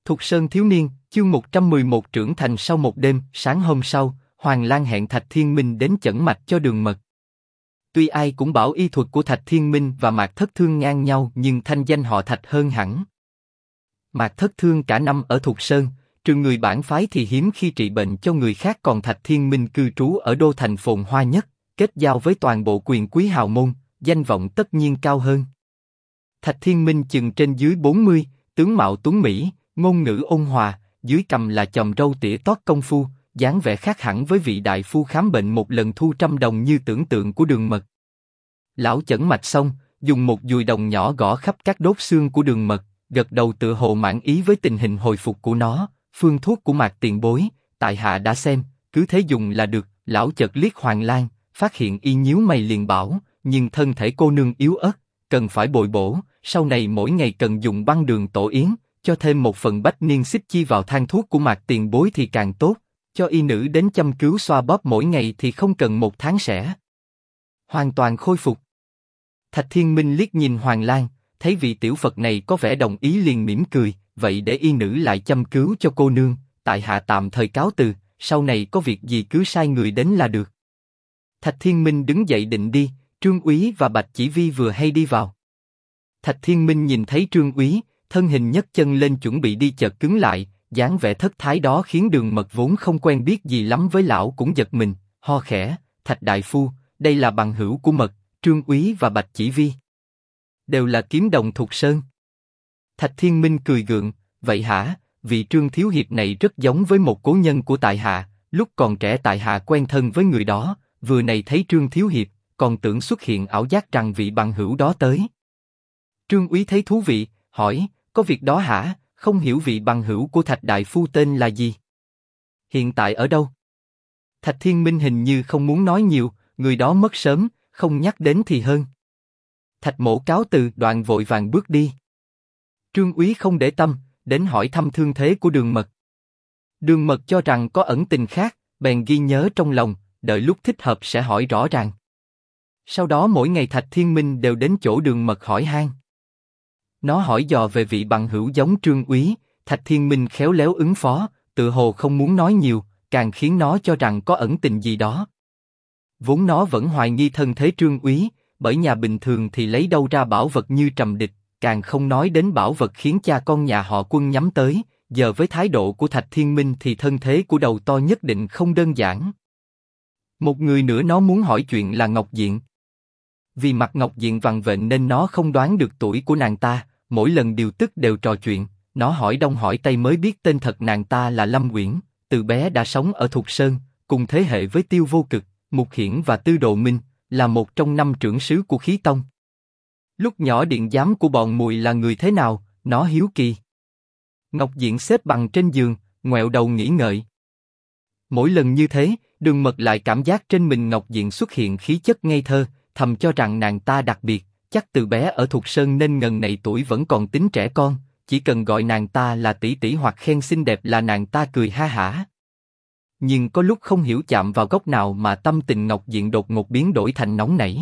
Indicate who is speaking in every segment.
Speaker 1: Thục Sơn thiếu niên, chương 111 trưởng thành sau một đêm. Sáng hôm sau, Hoàng Lang hẹn Thạch Thiên Minh đến chẩn mạch cho Đường Mật. Tuy ai cũng bảo y thuật của Thạch Thiên Minh và Mạc Thất Thương ngang nhau, nhưng thanh danh họ Thạch hơn hẳn. Mạc Thất Thương cả năm ở Thục Sơn, trừ người bản phái thì hiếm khi trị bệnh cho người khác, còn Thạch Thiên Minh cư trú ở đô thành phồn hoa nhất, kết giao với toàn bộ quyền quý hào môn, danh vọng tất nhiên cao hơn. Thạch Thiên Minh chừng trên dưới 40, tướng mạo tuấn mỹ, ngôn ngữ ôn hòa, dưới cằm là chòm râu tỉa tót công phu, dáng vẻ khác hẳn với vị đại phu khám bệnh một lần thu 100 đồng như tưởng tượng của Đường Mật. Lão chẩn mạch xong, dùng một dùi đồng nhỏ gõ khắp các đốt xương của Đường Mật, gật đầu tựa hồ mãn ý với tình hình hồi phục của nó. Phương thuốc của Mạc tiền bối, tại hạ đã xem, cứ thế dùng là được. Lão chợt liếc Hoàng Lang, phát hiện y nhíu mày liền bảo, nhưng thân thể cô nương yếu ớt, cần phải bồi bổ, sau này mỗi ngày cần dùng băng đường tổ yến, cho thêm một phần bách niên xích chi vào thang thuốc của Mạc tiền bối thì càng tốt, cho y nữ đến chăm cứu xoa bóp mỗi ngày thì không cần 1 tháng sẽ hoàn toàn khôi phục. Thạch Thiên Minh liếc nhìn Hoàng Lang, thấy vị tiểu Phật này có vẻ đồng ý liền mỉm cười, vậy để y nữ lại chăm cứu cho cô nương, tại hạ tạm thời cáo từ, sau này có việc gì cứ sai người đến là được. Thạch Thiên Minh đứng dậy định đi, Trương Úy và Bạch Chỉ Vi vừa hay đi vào. Thạch Thiên Minh nhìn thấy Trương Úy, thân hình nhấc chân lên chuẩn bị đi chợt cứng lại, dáng vẻ thất thái đó khiến Đường Mật vốn không quen biết gì lắm với lão cũng giật mình, ho khẽ, Thạch đại phu, đây là bằng hữu của Mật, Trương Úy và Bạch Chỉ Vi. Đều là kiếm đồng Thục Sơn. Thạch Thiên Minh cười gượng, vậy hả, vị Trương thiếu hiệp này rất giống với một cố nhân của tại hạ, lúc còn trẻ tại hạ quen thân với người đó, vừa này thấy Trương thiếu hiệp, còn tưởng xuất hiện ảo giác rằng vị bằng hữu đó tới. Trương Úy thấy thú vị, hỏi, có việc đó hả, không hiểu vị bằng hữu của Thạch đại phu tên là gì? Hiện tại ở đâu? Thạch Thiên Minh hình như không muốn nói nhiều, người đó mất sớm, không nhắc đến thì hơn. Thạch mỗ cáo từ, đoạn vội vàng bước đi. Trương Úy không để tâm, đến hỏi thăm thương thế của Đường Mật. Đường Mật cho rằng có ẩn tình khác, bèn ghi nhớ trong lòng, đợi lúc thích hợp sẽ hỏi rõ ràng. Sau đó mỗi ngày Thạch Thiên Minh đều đến chỗ Đường Mật hỏi han. Nó hỏi dò về vị bằng hữu giống Trương Úy, Thạch Thiên Minh khéo léo ứng phó, tự hồ không muốn nói nhiều, càng khiến nó cho rằng có ẩn tình gì đó. Vốn nó vẫn hoài nghi thân thế Trương Úy, bởi nhà bình thường thì lấy đâu ra bảo vật như trầm địch, càng không nói đến bảo vật khiến cha con nhà họ Quân nhắm tới, giờ với thái độ của Thạch Thiên Minh thì thân thế của đầu to nhất định không đơn giản. Một người nữa nó muốn hỏi chuyện là Ngọc Diện. Vì mặt Ngọc Diện vằn vện nên nó không đoán được tuổi của nàng ta, mỗi lần điều tức đều trò chuyện, nó hỏi đông hỏi tây mới biết tên thật nàng ta là Lâm Uyển, từ bé đã sống ở Thục Sơn, cùng thế hệ với Tiêu Vô Cực, Mục Hiển và Tư Đồ Minh, là một trong 5 trưởng sứ của Khí Tông. Lúc nhỏ điện giám của bọn Mùi là người thế nào, nó hiếu kỳ. Ngọc Diện xếp bằng trên giường, ngoẹo đầu nghĩ ngợi. Mỗi lần như thế, Đường Mật lại cảm giác trên mình Ngọc Diện xuất hiện khí chất ngây thơ, thầm cho rằng nàng ta đặc biệt, chắc từ bé ở Thục Sơn nên ngần này tuổi vẫn còn tính trẻ con, chỉ cần gọi nàng ta là tỷ tỷ hoặc khen xinh đẹp là nàng ta cười ha hả. Nhưng có lúc không hiểu chạm vào góc nào mà tâm tình Ngọc Diện đột ngột biến đổi thành nóng nảy.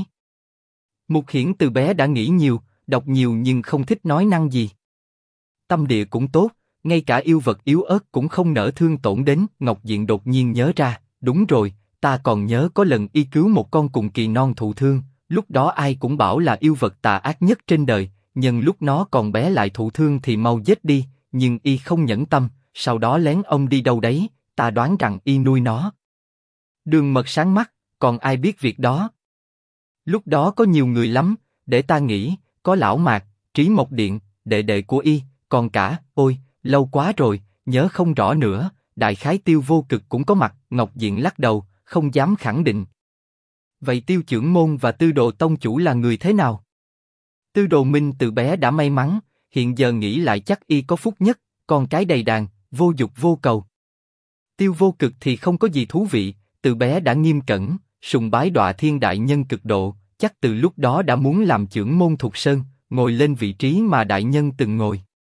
Speaker 1: Mục Hiển từ bé đã nghĩ nhiều, đọc nhiều nhưng không thích nói năng gì. Tâm địa cũng tốt, ngay cả yêu vật yếu ớt cũng không nỡ thương tổn đến. Ngọc Diện đột nhiên nhớ ra, đúng rồi, ta còn nhớ có lần y cứu một con cùng kỳ non thụ thương, lúc đó ai cũng bảo là yêu vật tà ác nhất trên đời, nhân lúc nó còn bé lại thụ thương thì mau giết đi, nhưng y không nhẫn tâm, sau đó lén ông đi đâu đấy, ta đoán rằng y nuôi nó. Đường Mật sáng mắt, còn ai biết việc đó? Lúc đó có nhiều người lắm, để ta nghĩ, có lão Mạc, Trí Mộc Điện, đệ đệ của y, còn cả, ôi, lâu quá rồi, nhớ không rõ nữa, đại khái Tiêu Vô Cực cũng có mặt. Ngọc Diện lắc đầu, không dám khẳng định. Vậy Tiêu trưởng môn và Tư Đồ tông chủ là người thế nào? Tư Đồ Minh từ bé đã may mắn, hiện giờ nghĩ lại chắc y có phúc nhất, con cái đầy đàn, vô dục vô cầu. Tiêu Vô Cực thì không có gì thú vị, từ bé đã nghiêm cẩn, sùng bái Đọa Thiên đại nhân cực độ, chắc từ lúc đó đã muốn làm trưởng môn Thục Sơn, ngồi lên vị trí mà đại nhân từng ngồi.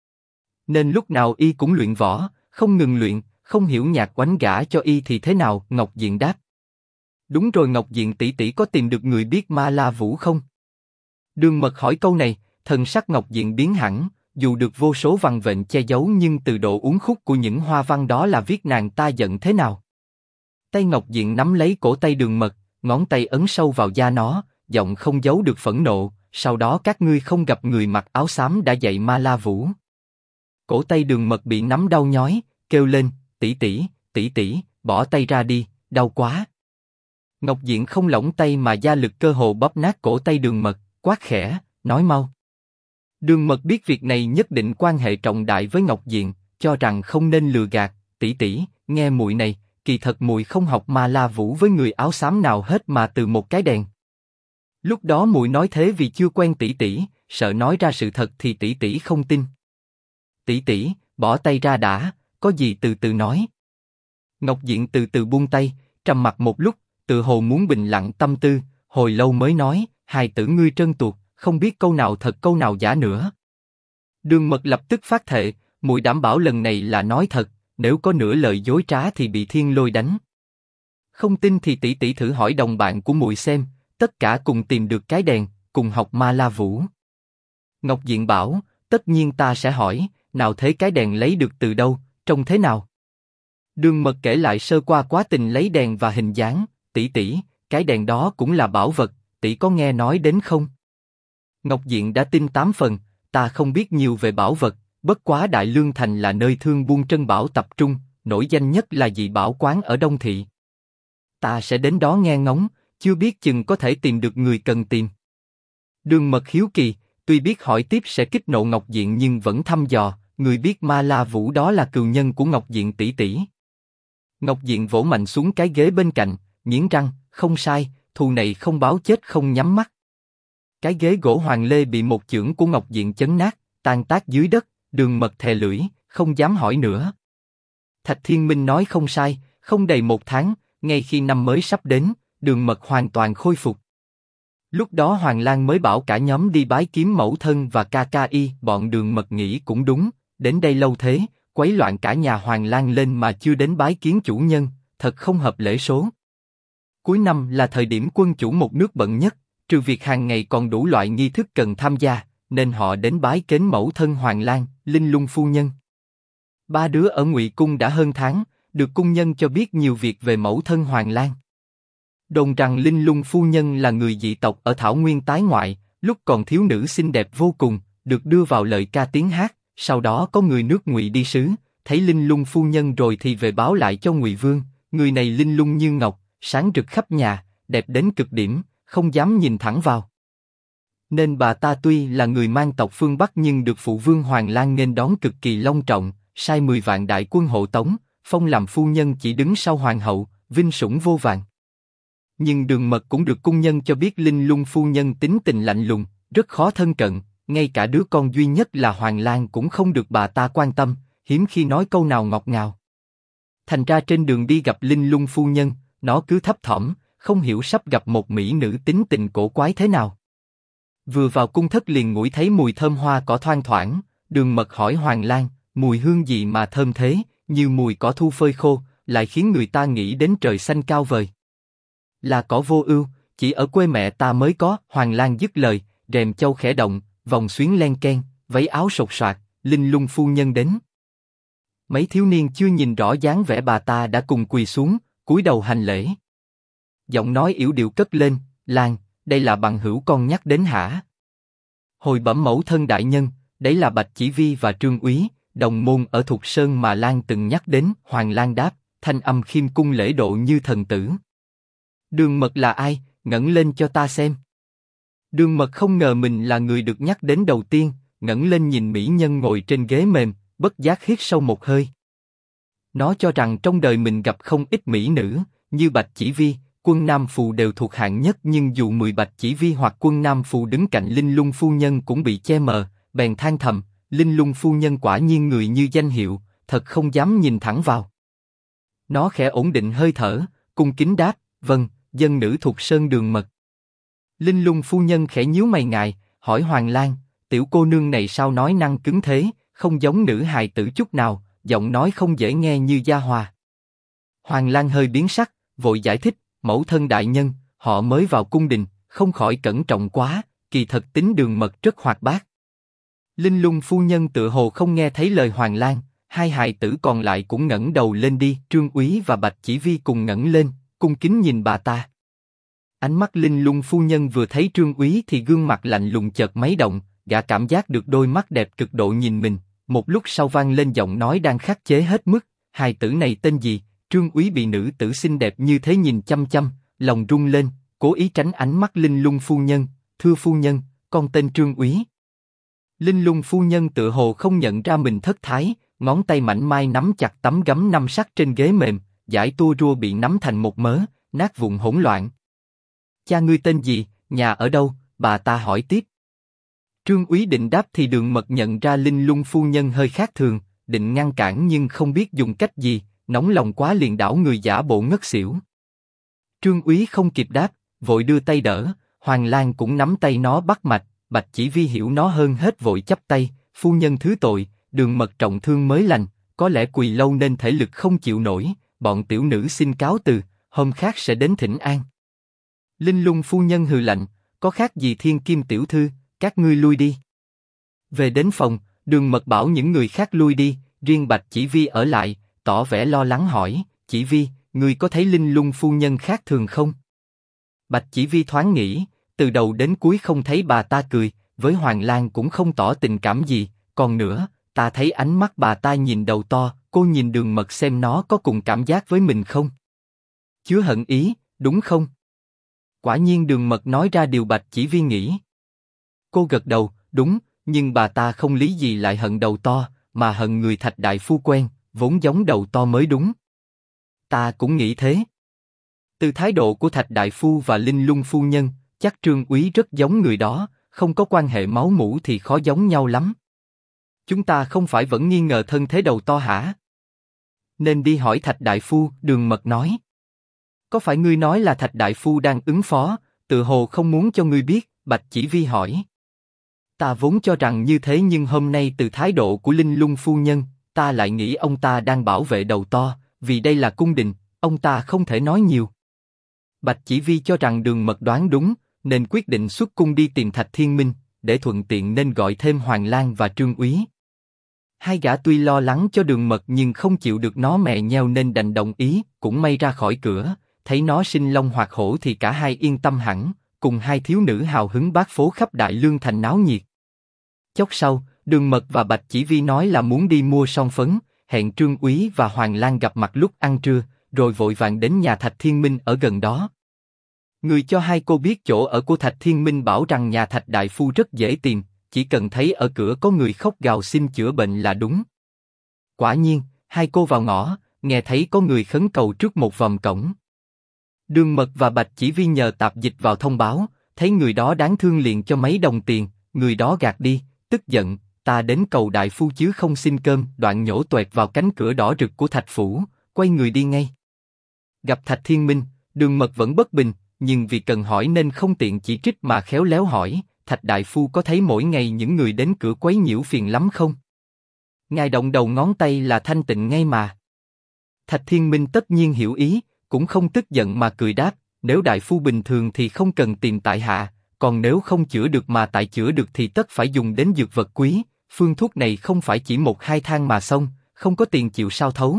Speaker 1: Nên lúc nào y cũng luyện võ, không ngừng luyện, không hiểu nhạc oánh gả cho y thì thế nào? Ngọc Diện đáp. Đúng rồi, Ngọc Diện tỷ tỷ có tìm được người biết Ma La Vũ không? Đường Mật hỏi câu này, thần sắc Ngọc Diện biến hẳn, dù được vô số văn vện che giấu nhưng từ độ uốn khúc của những hoa văn đó là viết nàng ta giận thế nào. Tay Ngọc Diện nắm lấy cổ tay Đường Mật, ngón tay ấn sâu vào da nó, giọng không giấu được phẫn nộ. Sau đó các ngươi không gặp người mặc áo xám đã dạy Ma La Vũ. Cổ tay Đường Mật bị nắm đau nhói, kêu lên, tỷ tỷ, bỏ tay ra đi, đau quá. Ngọc Diện không lỏng tay mà gia lực cơ hồ bóp nát cổ tay Đường Mật, quát khẽ, nói mau. Đường Mật biết việc này nhất định quan hệ trọng đại với Ngọc Diện, cho rằng không nên lừa gạt, tỷ, nghe muội này, kỳ thật muội không học Ma La Vũ với người áo xám nào hết mà từ một cái đèn. Lúc đó muội nói thế vì chưa quen tỷ, sợ nói ra sự thật thì tỷ không tin. Tỷ, bỏ tay ra đã, có gì từ từ nói. Ngọc Diện từ từ buông tay, trầm mặc một lúc, tự hồ muốn bình lặng tâm tư, hồi lâu mới nói, hài tử ngươi trơn tuột, không biết câu nào thật câu nào giả nữa. Đường Mật lập tức phát thệ, muội đảm bảo lần này là nói thật, nếu có nửa lời dối trá thì bị thiên lôi đánh. Không tin thì tỷ thử hỏi đồng bạn của muội xem, tất cả cùng tìm được cái đèn, cùng học Ma La Vũ. Ngọc Diện bảo, tất nhiên ta sẽ hỏi, nào thế cái đèn lấy được từ đâu, trông thế nào? Đường Mật kể lại sơ qua quá trình lấy đèn và hình dáng, tỷ, cái đèn đó cũng là bảo vật, tỷ có nghe nói đến không? Ngọc Diện đã tin 8 phần, ta không biết nhiều về bảo vật, bất quá Đại Lương Thành là nơi thương buôn trân bảo tập trung, nổi danh nhất là dị bảo quán ở Đông Thị. Ta sẽ đến đó nghe ngóng, chưa biết chừng có thể tìm được người cần tìm. Đường Mật hiếu kỳ, tuy biết hỏi tiếp sẽ kích nộ Ngọc Diện nhưng vẫn thăm dò, người biết Ma La Vũ đó là cừu nhân của Ngọc Diện tỷ. Ngọc Diện vỗ mạnh xuống cái ghế bên cạnh, nghiến răng, không sai, thù này không báo chết không nhắm mắt. Cái ghế gỗ hoàng lê bị một chưởng của Ngọc Diện chấn nát, tan tác dưới đất. Đường Mật thè lưỡi, không dám hỏi nữa. Thạch Thiên Minh nói không sai, không đầy 1 tháng, ngay khi năm mới sắp đến, Đường Mật hoàn toàn khôi phục. Lúc đó Hoàng Lang mới bảo cả nhóm đi bái kiếm mẫu thân và KKI, bọn Đường Mật nghĩ cũng đúng, đến đây lâu thế, quấy loạn cả nhà Hoàng Lang lên mà chưa đến bái kiến chủ nhân, thật không hợp lễ số. Cuối năm là thời điểm quân chủ một nước bận nhất, trừ việc hàng ngày còn đủ loại nghi thức cần tham gia, nên họ đến bái kiến mẫu thân Hoàng Lang, Linh Lung phu nhân. 3 đứa ở Ngụy Cung đã hơn tháng, được cung nhân cho biết nhiều việc về mẫu thân Hoàng Lang. Đồn rằng Linh Lung phu nhân là người dị tộc ở Thảo Nguyên tái ngoại, lúc còn thiếu nữ xinh đẹp vô cùng, được đưa vào lời ca tiếng hát. Sau đó có người nước Ngụy đi sứ, thấy Linh Lung phu nhân rồi thì về báo lại cho Ngụy Vương. Người này linh lung như ngọc, sáng rực khắp nhà, đẹp đến cực điểm, không dám nhìn thẳng vào. Nên bà ta tuy là người mang tộc phương Bắc nhưng được phụ vương Hoàng Lang nghênh đón cực kỳ long trọng, sai 10 vạn đại quân hộ tống, phong làm phu nhân chỉ đứng sau hoàng hậu, vinh sủng vô vàn. Nhưng Đường Mật cũng được cung nhân cho biết Linh Lung phu nhân tính tình lạnh lùng, rất khó thân cận, ngay cả đứa con duy nhất là Hoàng Lang cũng không được bà ta quan tâm, hiếm khi nói câu nào ngọt ngào. Thành ra trên đường đi gặp Linh Lung phu nhân, nó cứ thấp thỏm, không hiểu sắp gặp một mỹ nữ tính tình cổ quái thế nào. Vừa vào cung thất liền ngửi thấy mùi thơm hoa cỏ thoang thoảng, Đường Mật hỏi Hoàng Lang, mùi hương gì mà thơm thế, như mùi cỏ thu phơi khô, lại khiến người ta nghĩ đến trời xanh cao vời. Là cỏ vô ưu, chỉ ở quê mẹ ta mới có. Hoàng Lang dứt lời, rèm châu khẽ động, vòng xuyến len keng, váy áo sột soạt, Linh Lung phu nhân đến. Mấy thiếu niên chưa nhìn rõ dáng vẻ bà ta đã cùng quỳ xuống, cúi đầu hành lễ. Giọng nói yểu điệu cất lên, Lang, đây là bằng hữu con nhắc đến hả? Hồi bẩm mẫu thân đại nhân, đấy là Bạch Chỉ Vi và Trương Úy, đồng môn ở Thục Sơn mà Lang từng nhắc đến. Hoàng Lang đáp, thanh âm khiêm cung lễ độ như thần tử. Đường Mật là ai, ngẩng lên cho ta xem. Đường Mật không ngờ mình là người được nhắc đến đầu tiên, ngẩng lên nhìn mỹ nhân ngồi trên ghế mềm, bất giác hít sâu một hơi. Nó cho rằng trong đời mình gặp không ít mỹ nữ, như Bạch Chỉ Vi, Quân Nam Phù đều thuộc hạng nhất, nhưng dù 10 Bạch Chỉ Vi hoặc Quân Nam Phù đứng cạnh Linh Lung phu nhân cũng bị che mờ, bèn than thầm, Linh Lung phu nhân quả nhiên người như danh hiệu, thật không dám nhìn thẳng vào. Nó khẽ ổn định hơi thở, cung kính đáp, vâng, dân nữ Thục Sơn Đường Mật. Linh Lung phu nhân khẽ nhíu mày ngài, hỏi Hoàng Lang, tiểu cô nương này sao nói năng cứng thế, không giống nữ hài tử chút nào, giọng nói không dễ nghe như gia hòa. Hoàng Lang hơi biến sắc, vội giải thích, mẫu thân đại nhân, họ mới vào cung đình, không khỏi cẩn trọng quá, kỳ thật tính Đường Mật rất hoạt bát. Linh Lung phu nhân tựa hồ không nghe thấy lời Hoàng Lang, hai hài tử còn lại cũng ngẩng đầu lên đi. Trương Úy và Bạch Chỉ Vi cùng ngẩng lên, cung kính nhìn bà ta. Ánh mắt Linh Lung phu nhân vừa thấy Trương Úy thì gương mặt lạnh lùng chợt mấy động, gã cảm giác được đôi mắt đẹp cực độ nhìn mình. Một lúc sau vang lên giọng nói đang khắc chế hết mức, hài tử này tên gì? Trương Úy bị nữ tử xinh đẹp như thế nhìn chăm chăm, lòng rung lên, cố ý tránh ánh mắt Linh Lung phu nhân. Thưa phu nhân, con tên Trương Úy. Linh Lung phu nhân tựa hồ không nhận ra mình thất thái, ngón tay mảnh mai nắm chặt tấm gấm năm sắc trên ghế mềm, dải tua rua bị nắm thành một mớ, nát vụn hỗn loạn. Cha ngươi tên gì, nhà ở đâu? Bà ta hỏi tiếp. Trương Úy định đáp thì Đường Mật nhận ra Linh Lung phu nhân hơi khác thường, định ngăn cản nhưng không biết dùng cách gì, nóng lòng quá liền đảo người giả bộ ngất xỉu. Trương Úy không kịp đáp, vội đưa tay đỡ, Hoàng Lang cũng nắm tay nó bắt mạch. Bạch Chỉ Vi hiểu nó hơn hết vội chắp tay, phu nhân thứ tội, Đường Mật trọng thương mới lành, có lẽ quỳ lâu nên thể lực không chịu nổi, bọn tiểu nữ xin cáo từ, hôm khác sẽ đến thỉnh an. Linh Lung phu nhân hừ lạnh, có khác gì thiên kim tiểu thư, các ngươi lui đi. Về đến phòng, Đường Mật bảo những người khác lui đi, riêng Bạch Chỉ Vi ở lại, tỏ vẻ lo lắng hỏi, Chỉ Vi, ngươi có thấy Linh Lung phu nhân khác thường không? Bạch Chỉ Vi thoáng nghĩ, từ đầu đến cuối không thấy bà ta cười, với Hoàng Lang cũng không tỏ tình cảm gì, còn nữa, ta thấy ánh mắt bà ta nhìn đầu to, cô nhìn Đường Mật xem nó có cùng cảm giác với mình không? Chứa hận ý, đúng không? Quả nhiên Đường Mật nói ra điều Bạch Chỉ Vi nghĩ. Cô gật đầu, đúng, nhưng bà ta không lý gì lại hận đầu to, mà hận người Thạch đại phu quen, vốn giống đầu to mới đúng. Ta cũng nghĩ thế. Từ thái độ của Thạch đại phu và Linh Lung phu nhân, chắc Trương Úy rất giống người đó, không có quan hệ máu mủ thì khó giống nhau lắm. Chúng ta không phải vẫn nghi ngờ thân thế đầu to hả? Nên đi hỏi Thạch đại phu, Đường Mật nói. Có phải ngươi nói là Thạch đại phu đang ứng phó, tự hồ không muốn cho ngươi biết? Bạch Chỉ Vi hỏi. Ta vốn cho rằng như thế nhưng hôm nay từ thái độ của Linh Lung phu nhân, ta lại nghĩ ông ta đang bảo vệ đầu to, vì đây là cung đình, ông ta không thể nói nhiều. Bạch Chỉ Vi cho rằng Đường Mật đoán đúng, nên quyết định xuất cung đi tìm Thạch Thiên Minh, để thuận tiện nên gọi thêm Hoàng Lang và Trương Úy. Hai gã tuy lo lắng cho Đường Mật nhưng không chịu được nó mè nheo nên đành đồng ý, cũng may ra khỏi cửa, thấy nó sinh long hoạt hổ thì cả hai yên tâm hẳn, cùng hai thiếu nữ hào hứng bát phố khắp Đại Lương thành náo nhiệt. Chốc sau, Đường Mật và Bạch Chỉ Vi nói là muốn đi mua son phấn, hẹn Trương Úy và Hoàng Lang gặp mặt lúc ăn trưa, rồi vội vàng đến nhà Thạch Thiên Minh ở gần đó. Người cho hai cô biết chỗ ở của Thạch Thiên Minh bảo rằng nhà Thạch đại phu rất dễ tìm, chỉ cần thấy ở cửa có người khóc gào xin chữa bệnh là đúng. Quả nhiên, hai cô vào ngõ, nghe thấy có người khấn cầu trước một vòm cổng. Đường Mật và Bạch Chỉ Vi nhờ tạp dịch vào thông báo, thấy người đó đáng thương liền cho mấy đồng tiền, người đó gạt đi, tức giận, ta đến cầu đại phu chứ không xin cơm, đoạn nhổ toẹt vào cánh cửa đỏ rực của Thạch phủ, quay người đi ngay. Gặp Thạch Thiên Minh, Đường Mật vẫn bất bình, nhưng vì cần hỏi nên không tiện chỉ trích mà khéo léo hỏi, Thạch đại phu có thấy mỗi ngày những người đến cửa quấy nhiễu phiền lắm không? Ngài động đầu ngón tay là thanh tịnh ngay mà. Thạch Thiên Minh tất nhiên hiểu ý, cũng không tức giận mà cười đáp, nếu đại phu bình thường thì không cần tìm tại hạ, còn nếu không chữa được mà tại chữa được thì tất phải dùng đến dược vật quý, phương thuốc này không phải chỉ một hai thang mà xong, không có tiền chịu sao thấu.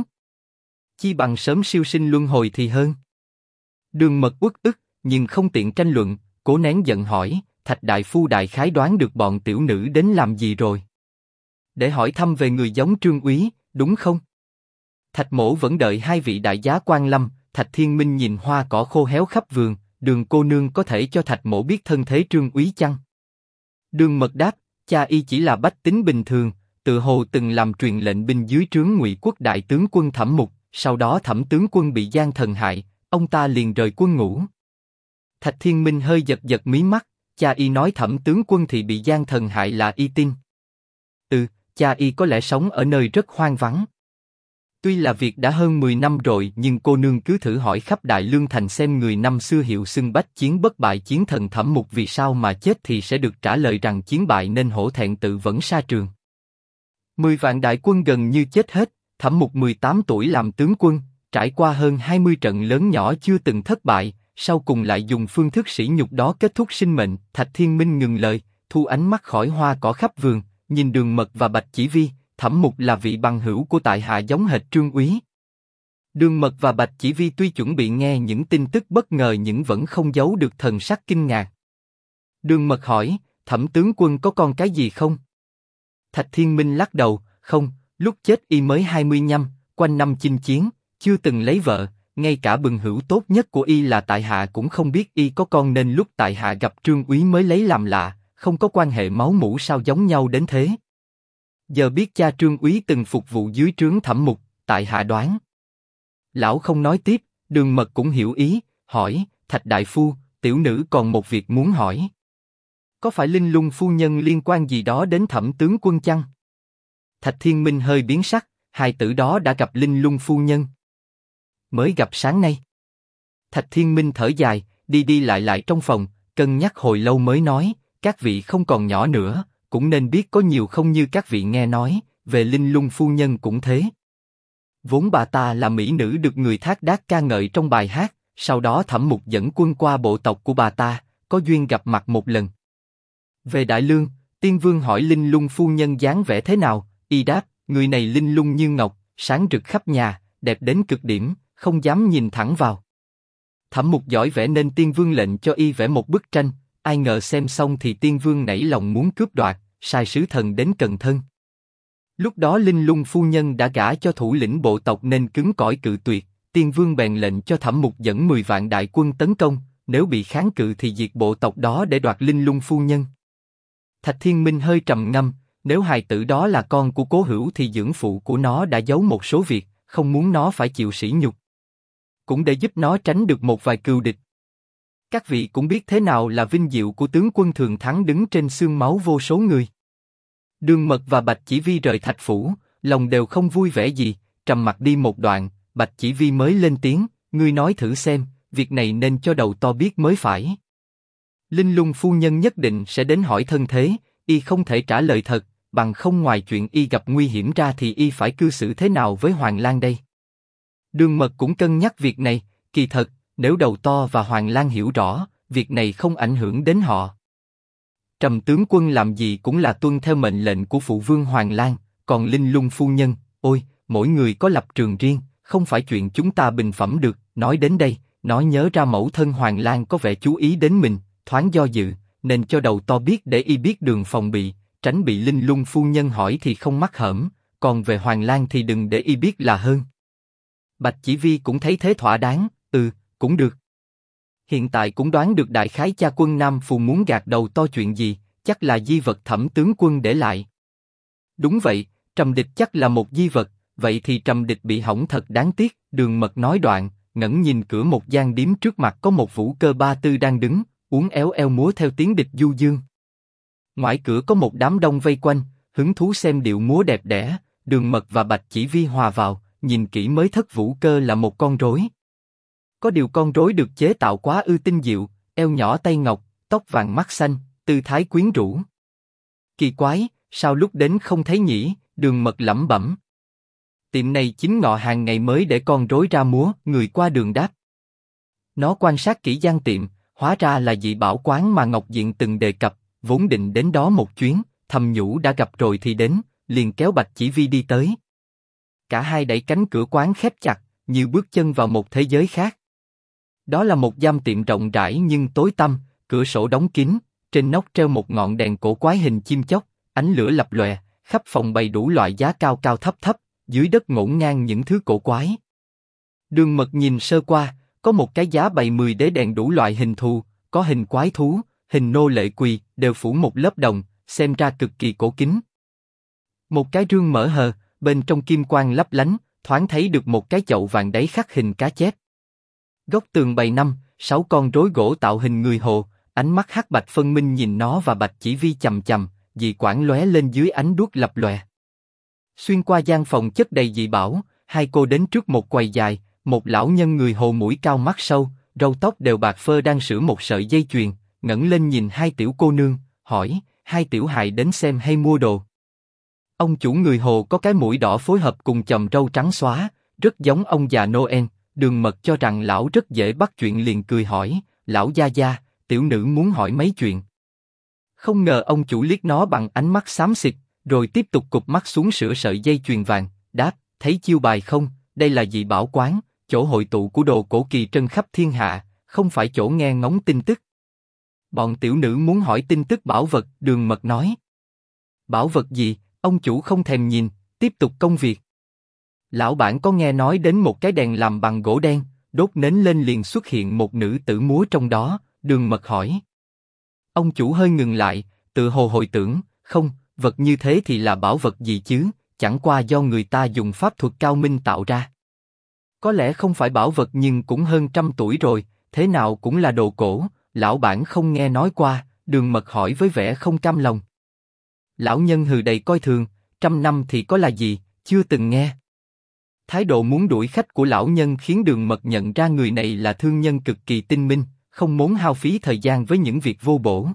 Speaker 1: Chi bằng sớm siêu sinh luân hồi thì hơn. Đường Mật uất ức, nhưng không tiện tranh luận, cố nén giận hỏi, Thạch đại phu đại khái đoán được bọn tiểu nữ đến làm gì rồi? Để hỏi thăm về người giống Trương Úy, đúng không? Thạch mỗ vẫn đợi hai vị đại giá quan lâm. Thạch Thiên Minh nhìn hoa cỏ khô héo khắp vườn, Đường cô nương có thể cho Thạch mỗ biết thân thế Trương Úy chăng? Đường Mật đáp, cha y chỉ là bách tính bình thường, tự hồ từng làm truyền lệnh binh dưới trướng Ngụy quốc đại tướng quân Thẩm Mục, sau đó Thẩm tướng quân bị gian thần hại, ông ta liền rời quân ngũ. Thạch Thiên Minh hơi giật giật mí mắt, cha y nói Thẩm tướng quân thì bị gian thần hại là y tin. Cha y có lẽ sống ở nơi rất hoang vắng. Tuy là việc đã hơn 10 năm rồi nhưng cô nương cứ thử hỏi khắp Đại Lương thành xem người năm xưa hiệu xưng bách chiến bất bại chiến thần Thẩm Mục vì sao mà chết thì sẽ được trả lời rằng chiến bại nên hổ thẹn tự vẫn sa trường. 10 vạn đại quân gần như chết hết, Thẩm Mục 18 tuổi làm tướng quân, trải qua hơn 20 trận lớn nhỏ chưa từng thất bại, sau cùng lại dùng phương thức sỉ nhục đó kết thúc sinh mệnh. Thạch Thiên Minh ngừng lời, thu ánh mắt khỏi hoa cỏ khắp vườn, nhìn Đường Mật và Bạch Chỉ Vi, Thẩm Mục là vị bằng hữu của tại hạ giống hệt Trương Úy. Đường Mật và Bạch Chỉ Vi tuy chuẩn bị nghe những tin tức bất ngờ nhưng vẫn không giấu được thần sắc kinh ngạc. Đường Mật hỏi, Thẩm tướng quân có con cái gì không? Thạch Thiên Minh lắc đầu, không, lúc chết y mới 25, quanh năm chinh chiến, chưa từng lấy vợ, ngay cả bừng hữu tốt nhất của y là tại hạ cũng không biết y có con nên lúc tại hạ gặp Trương Úy mới lấy làm lạ, không có quan hệ máu mủ sao giống nhau đến thế. Giờ biết cha Trương Úy từng phục vụ dưới trướng Thẩm Mục, tại hạ đoán. Lão không nói tiếp, Đường Mật cũng hiểu ý, hỏi, Thạch đại phu, tiểu nữ còn một việc muốn hỏi. Có phải Linh Lung phu nhân liên quan gì đó đến Thẩm tướng quân chăng? Thạch Thiên Minh hơi biến sắc, hài tử đó đã gặp Linh Lung phu nhân. Mới gặp sáng nay. Thạch Thiên Minh thở dài, đi đi lại lại trong phòng, cân nhắc hồi lâu mới nói, các vị không còn nhỏ nữa, cũng nên biết có nhiều không như các vị nghe nói, về Linh Lung phu nhân cũng thế. Vốn bà ta là mỹ nữ được người thác đác ca ngợi trong bài hát, sau đó Thẩm Mục dẫn quân qua bộ tộc của bà ta, có duyên gặp mặt một lần. Về Đại Lương, Tiên Vương hỏi Linh Lung phu nhân dáng vẻ thế nào, y đáp, người này linh lung như ngọc, sáng rực khắp nhà, đẹp đến cực điểm, không dám nhìn thẳng vào. Thẩm Mục giỏi vẽ nên Tiên Vương lệnh cho y vẽ một bức tranh, ai ngờ xem xong thì Tiên Vương nảy lòng muốn cướp đoạt, sai sứ thần đến Cần Thân. Lúc đó Linh Lung phu nhân đã gả cho thủ lĩnh bộ tộc nên cứng cỏi cự tuyệt, Tiên Vương bèn lệnh cho Thẩm Mục dẫn 10 vạn đại quân tấn công, nếu bị kháng cự thì diệt bộ tộc đó để đoạt Linh Lung phu nhân. Thạch Thiên Minh hơi trầm ngâm, nếu hài tử đó là con của Cố Hữu thì dưỡng phụ của nó đã giấu một số việc, không muốn nó phải chịu sỉ nhục. Cũng để giúp nó tránh được một vài cừu địch. Các vị cũng biết thế nào là vinh diệu của tướng quân thường thắng đứng trên xương máu vô số người. Đường Mật và Bạch Chỉ Vi rời Thạch phủ, lòng đều không vui vẻ gì, trầm mặc đi một đoạn, Bạch Chỉ Vi mới lên tiếng, ngươi nói thử xem, việc này nên cho đầu to biết mới phải. Linh Lung phu nhân nhất định sẽ đến hỏi thân thế, y không thể trả lời thật, bằng không ngoài chuyện y gặp nguy hiểm ra thì y phải cư xử thế nào với Hoàng Lang đây. Đường Mật cũng cân nhắc việc này, kỳ thật, nếu đầu to và Hoàng Lang hiểu rõ, việc này không ảnh hưởng đến họ. Trầm tướng quân làm gì cũng là tuân theo mệnh lệnh của phụ vương Hoàng Lang, còn Linh Lung phu nhân, ôi, mỗi người có lập trường riêng, không phải chuyện chúng ta bình phẩm được. Nói đến đây, nó nhớ ra mẫu thân Hoàng Lang có vẻ chú ý đến mình, thoáng do dự, nên cho đầu to biết để y biết đường phòng bị, tránh bị Linh Lung phu nhân hỏi thì không mắc hởm, còn về Hoàng Lang thì đừng để y biết là hơn. Bạch Chỉ Vi cũng thấy thế thỏa đáng, cũng được. Hiện tại cũng đoán được đại khái cha quân Nam Phù muốn gạt đầu to chuyện gì, chắc là di vật Thẩm tướng quân để lại. Đúng vậy, Trầm Địch chắc là một di vật, vậy thì Trầm Địch bị hỏng thật đáng tiếc. Đường Mật nói đoạn, ngẩng nhìn cửa một gian điếm trước mặt có một vũ cơ ba tư đang đứng, uốn éo eo múa theo tiếng địch du dương. Ngoài cửa có một đám đông vây quanh, hứng thú xem điệu múa đẹp đẽ. Đường Mật và Bạch Chỉ Vi hòa vào, nhìn kỹ mới thất vũ cơ là một con rối. Có điều con rối được chế tạo quá ư tinh diệu, eo nhỏ tay ngọc, tóc vàng mắt xanh, tư thái quyến rũ. Kỳ quái, sao lúc đến không thấy nhỉ? Đường Mật lẩm bẩm. Tiệm này chính ngọ hàng ngày mới để con rối ra múa. Người qua đường đáp. Nó quan sát kỹ gian tiệm, hóa ra là dị bảo quán mà Ngọc Diện từng đề cập, vốn định đến đó một chuyến, thầm nhủ đã gặp rồi thì đến, liền kéo Bạch Chỉ Vi đi tới. Cả hai đẩy cánh cửa quán khép chặt, như bước chân vào một thế giới khác. Đó là một giam tiệm rộng rãi nhưng tối tăm, cửa sổ đóng kín, trên nóc treo một ngọn đèn cổ quái hình chim chóc, ánh lửa lập lòe, khắp phòng bày đủ loại giá cao cao thấp thấp, dưới đất ngổn ngang những thứ cổ quái. Đường Mật nhìn sơ qua, có một cái giá bày 10 đế đèn đủ loại hình thù, có hình quái thú, hình nô lệ quỳ, đều phủ một lớp đồng, xem ra cực kỳ cổ kính. Một cái rương mở hờ, bên trong kim quang lấp lánh, thoáng thấy được một cái chậu vàng đáy khắc hình cá chép. Góc tường bày 5-6 con rối gỗ tạo hình người hồ, ánh mắt hắc bạch phân minh nhìn nó và Bạch Chỉ Vi chằm chằm, dị quang lóe lên dưới ánh đuốc lập lòe. Xuyên qua gian phòng chất đầy dị bảo, hai cô đến trước một quầy dài, một lão nhân người hồ mũi cao mắt sâu, râu tóc đều bạc phơ đang sửa một sợi dây chuyền, ngẩng lên nhìn hai tiểu cô nương, hỏi, hai tiểu hài đến xem hay mua đồ? Ông chủ người hồ có cái mũi đỏ phối hợp cùng chòm râu trắng xóa, rất giống ông già Noel. Đường Mật cho rằng lão rất dễ bắt chuyện liền cười hỏi, lão gia gia, tiểu nữ muốn hỏi mấy chuyện. Không ngờ ông chủ liếc nó bằng ánh mắt xám xịt, rồi tiếp tục cụp mắt xuống sửa sợi dây chuyền vàng, đáp, thấy chiêu bài không, đây là dị bảo quán, chỗ hội tụ của đồ cổ kỳ trân khắp thiên hạ, không phải chỗ nghe ngóng tin tức. Bọn tiểu nữ muốn hỏi tin tức bảo vật, Đường Mật nói. Bảo vật gì, ông chủ không thèm nhìn, tiếp tục công việc. Lão bản có nghe nói đến một cái đèn làm bằng gỗ đen, đốt nến lên liền xuất hiện một nữ tử múa trong đó, Đường Mật hỏi. Ông chủ hơi ngừng lại, tự hồ hồi tưởng, không, vật như thế thì là bảo vật gì chứ, chẳng qua do người ta dùng pháp thuật cao minh tạo ra. Có lẽ không phải bảo vật nhưng cũng hơn 100 tuổi rồi, thế nào cũng là đồ cổ, lão bản không nghe nói qua, Đường Mật hỏi với vẻ không cam lòng. Lão nhân hừ đầy coi thường, 100 năm thì có là gì, chưa từng nghe. Thái độ muốn đuổi khách của lão nhân khiến Đường Mật nhận ra người này là thương nhân cực kỳ tinh minh, không muốn hao phí thời gian với những việc vô bổ.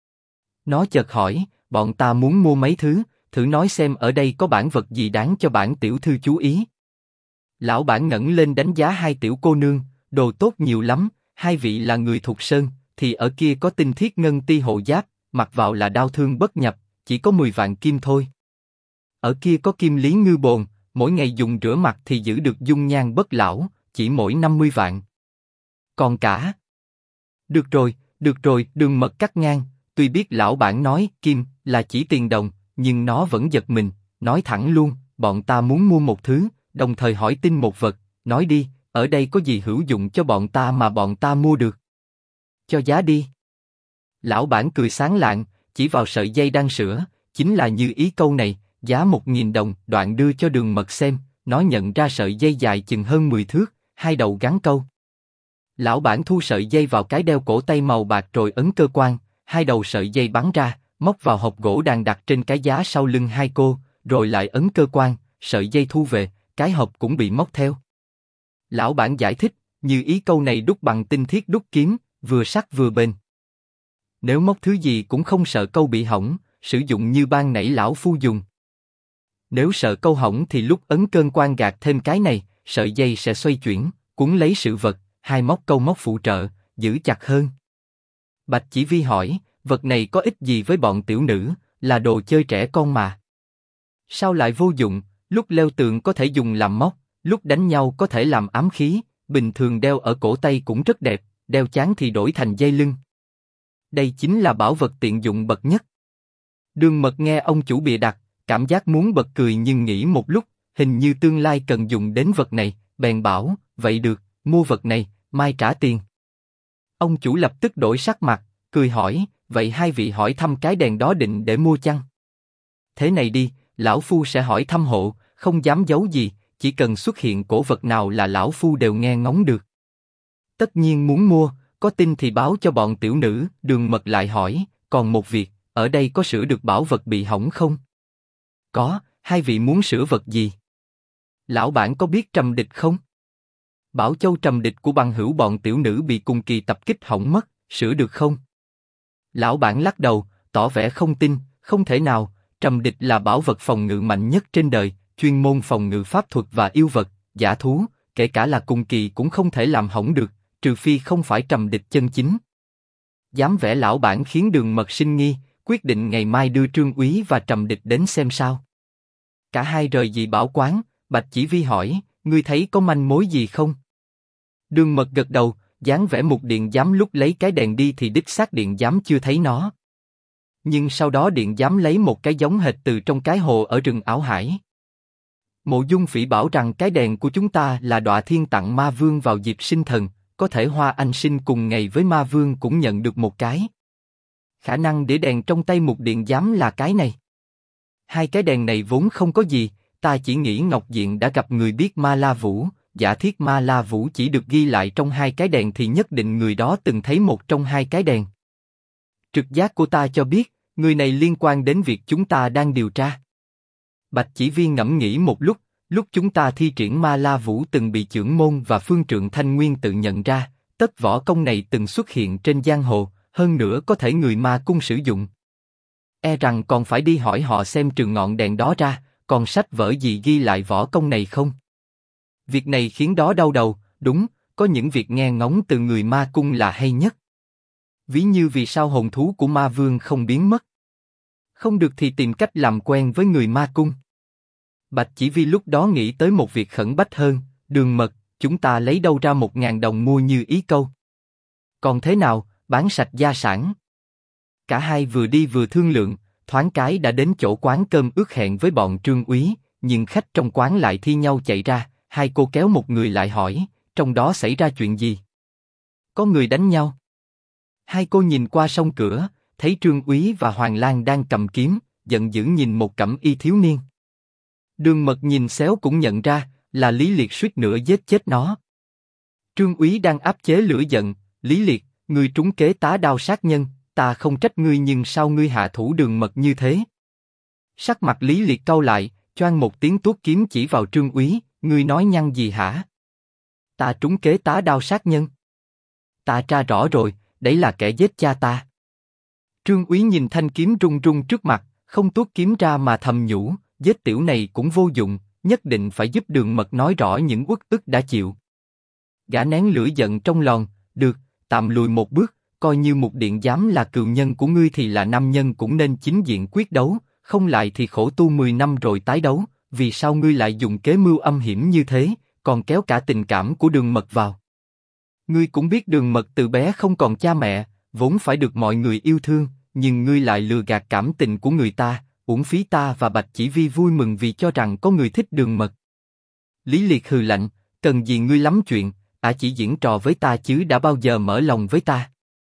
Speaker 1: Nó chợt hỏi, bọn ta muốn mua mấy thứ, thử nói xem ở đây có bản vật gì đáng cho bản tiểu thư chú ý. Lão bản ngẩng lên đánh giá hai tiểu cô nương, đồ tốt nhiều lắm, hai vị là người thuộc sơn, thì ở kia có tinh thiết ngân ti hộ giáp, mặc vào là đao thương bất nhập, chỉ có 10 vạn kim thôi. Ở kia có kim lý ngư bồn, mỗi ngày dùng rửa mặt thì giữ được dung nhan bất lão, chỉ mỗi 50 vạn. Còn cả. Được rồi, Đường Mật cắt ngang, tuy biết lão bản nói kim là chỉ tiền đồng, nhưng nó vẫn giật mình, nói thẳng luôn, bọn ta muốn mua một thứ, đồng thời hỏi tin một vật, nói đi, ở đây có gì hữu dụng cho bọn ta mà bọn ta mua được. Cho giá đi. Lão bản cười sáng lạng, chỉ vào sợi dây đang sửa, chính là như ý câu này, giá 1.000 đồng, đoạn đưa cho Đường Mật xem, nó nhận ra sợi dây dài chừng hơn 10 thước, hai đầu gắn câu. Lão bản thu sợi dây vào cái đeo cổ tay màu bạc rồi ấn cơ quan, hai đầu sợi dây bắn ra, móc vào hộp gỗ đang đặt trên cái giá sau lưng hai cô, rồi lại ấn cơ quan, sợi dây thu về, cái hộp cũng bị móc theo. Lão bản giải thích, như ý câu này đúc bằng tinh thiết đúc kiếm, vừa sắc vừa bền. Nếu móc thứ gì cũng không sợ câu bị hỏng, sử dụng như ban nãy lão phu dùng. Nếu sợ câu hỏng thì lúc ấn cơ quan gạt thêm cái này, sợi dây sẽ xoay chuyển, cuốn lấy sự vật, hai móc câu móc phụ trợ, giữ chặt hơn. Bạch Chỉ Vi hỏi, vật này có ích gì với bọn tiểu nữ, là đồ chơi trẻ con mà. Sao lại vô dụng, lúc leo tường có thể dùng làm móc, lúc đánh nhau có thể làm ám khí, bình thường đeo ở cổ tay cũng rất đẹp, đeo chán thì đổi thành dây lưng. Đây chính là bảo vật tiện dụng bậc nhất. Đường Mật nghe ông chủ bịa đặt, cảm giác muốn bật cười nhưng nghĩ một lúc, hình như tương lai cần dùng đến vật này, bèn bảo, vậy được, mua vật này, mai trả tiền. Ông chủ lập tức đổi sắc mặt, cười hỏi, vậy hai vị hỏi thăm cái đèn đó định để mua chăng? Thế này đi, lão phu sẽ hỏi thăm hộ, không dám giấu gì, chỉ cần xuất hiện cổ vật nào là lão phu đều nghe ngóng được. Tất nhiên muốn mua, có tin thì báo cho bọn tiểu nữ. Đường Mật lại hỏi, còn một việc, ở đây có sửa được bảo vật bị hỏng không? Có, hai vị muốn sửa vật gì? Lão bản có biết Trầm Địch không? Bảo Châu Trầm Địch của bằng hữu bọn tiểu nữ bị cùng kỳ tập kích hỏng mất, sửa được không? Lão bản lắc đầu, tỏ vẻ không tin, không thể nào, Trầm Địch là bảo vật phòng ngự mạnh nhất trên đời, chuyên môn phòng ngự pháp thuật và yêu vật, dã thú, kể cả là cùng kỳ cũng không thể làm hỏng được, trừ phi không phải Trầm Địch chân chính. Dám vẻ lão bản khiến Đường Mật sinh nghi, quyết định ngày mai đưa Trương Úy và Trầm Địch đến xem sao. Cả hai rời dị bảo quán, Bạch Chỉ Vi hỏi, ngươi thấy có manh mối gì không? Đường Mật gật đầu, dáng vẻ một điện giám lúc lấy cái đèn đi thì đích xác điện giám chưa thấy nó. Nhưng sau đó điện giám lấy một cái giống hệt từ trong cái hồ ở rừng Ảo Hải. Mộ Dung Phỉ bảo rằng cái đèn của chúng ta là Đọa Thiên tặng Ma Vương vào dịp sinh thần, có thể Hoa Anh sinh cùng ngày với Ma Vương cũng nhận được một cái. Khả năng để đèn trong tay một điện giám là cái này. Hai cái đèn này vốn không có gì, ta chỉ nghĩ Ngọc Diện đã gặp người biết Ma La Vũ, giả thiết Ma La Vũ chỉ được ghi lại trong hai cái đèn thì nhất định người đó từng thấy một trong hai cái đèn. Trực giác của ta cho biết, người này liên quan đến việc chúng ta đang điều tra. Bạch Chỉ Vi ngẫm nghĩ một lúc chúng ta thi triển Ma La Vũ từng bị Chưởng Môn và Phương Trượng Thanh Nguyên tự nhận ra, tất võ công này từng xuất hiện trên giang hồ, hơn nữa có thể người Ma Cung sử dụng. E rằng còn phải đi hỏi họ xem trừ ngọn đèn đó ra, còn sách vở gì ghi lại võ công này không? Việc này khiến đó đau đầu, đúng, có những việc nghe ngóng từ người Ma Cung là hay nhất. Ví như vì sao hồn thú của Ma Vương không biến mất. Không được thì tìm cách làm quen với người ma cung. Bạch Chỉ Vi lúc đó nghĩ tới một việc khẩn bách hơn, Đường Mật, chúng ta lấy đâu ra 1.000 đồng mua như ý câu. Còn thế nào, bán sạch gia sản. Cả hai vừa đi vừa thương lượng, thoáng cái đã đến chỗ quán cơm ước hẹn với bọn Trương Úy, nhưng khách trong quán lại thi nhau chạy ra, hai cô kéo một người lại hỏi, trong đó xảy ra chuyện gì? Có người đánh nhau. Hai cô nhìn qua song cửa, thấy Trương Úy và Hoàng Lang đang cầm kiếm, giận dữ nhìn một cẩm y thiếu niên. Đường Mật nhìn xéo cũng nhận ra, là Lý Liệt suýt nữa giết chết nó. Trương Úy đang áp chế lửa giận, Lý Liệt, ngươi trúng kế tá đao sát nhân, ta không trách ngươi nhưng sao ngươi hạ thủ Đường Mật như thế? Sắc mặt Lý Liệt cau lại, choang một tiếng tuốt kiếm chỉ vào Trương Úy, ngươi nói nhăng gì hả? Ta trúng kế tá đao sát nhân. Ta tra rõ rồi, đấy là kẻ giết cha ta. Trương Úy nhìn thanh kiếm rung rung trước mặt, không tuốt kiếm ra mà thầm nhủ, giết tiểu này cũng vô dụng, nhất định phải giúp Đường Mật nói rõ những uất ức đã chịu. Gã nén lửa giận trong lòng, được, tạm lùi một bước, coi như Mục Điện Giám là cừu nhân của ngươi thì là nam nhân cũng nên chính diện quyết đấu, không lại thì khổ tu 10 năm rồi tái đấu, vì sao ngươi lại dùng kế mưu âm hiểm như thế, còn kéo cả tình cảm của Đường Mật vào. Ngươi cũng biết Đường Mật từ bé không còn cha mẹ, vốn phải được mọi người yêu thương, nhưng ngươi lại lừa gạt cảm tình của người ta, uổng phí ta và Bạch Chỉ Vi vui mừng vì cho rằng có người thích Đường Mật. Lý Liệt hừ lạnh, cần gì ngươi lắm chuyện, chỉ diễn trò với ta chứ đã bao giờ mở lòng với ta.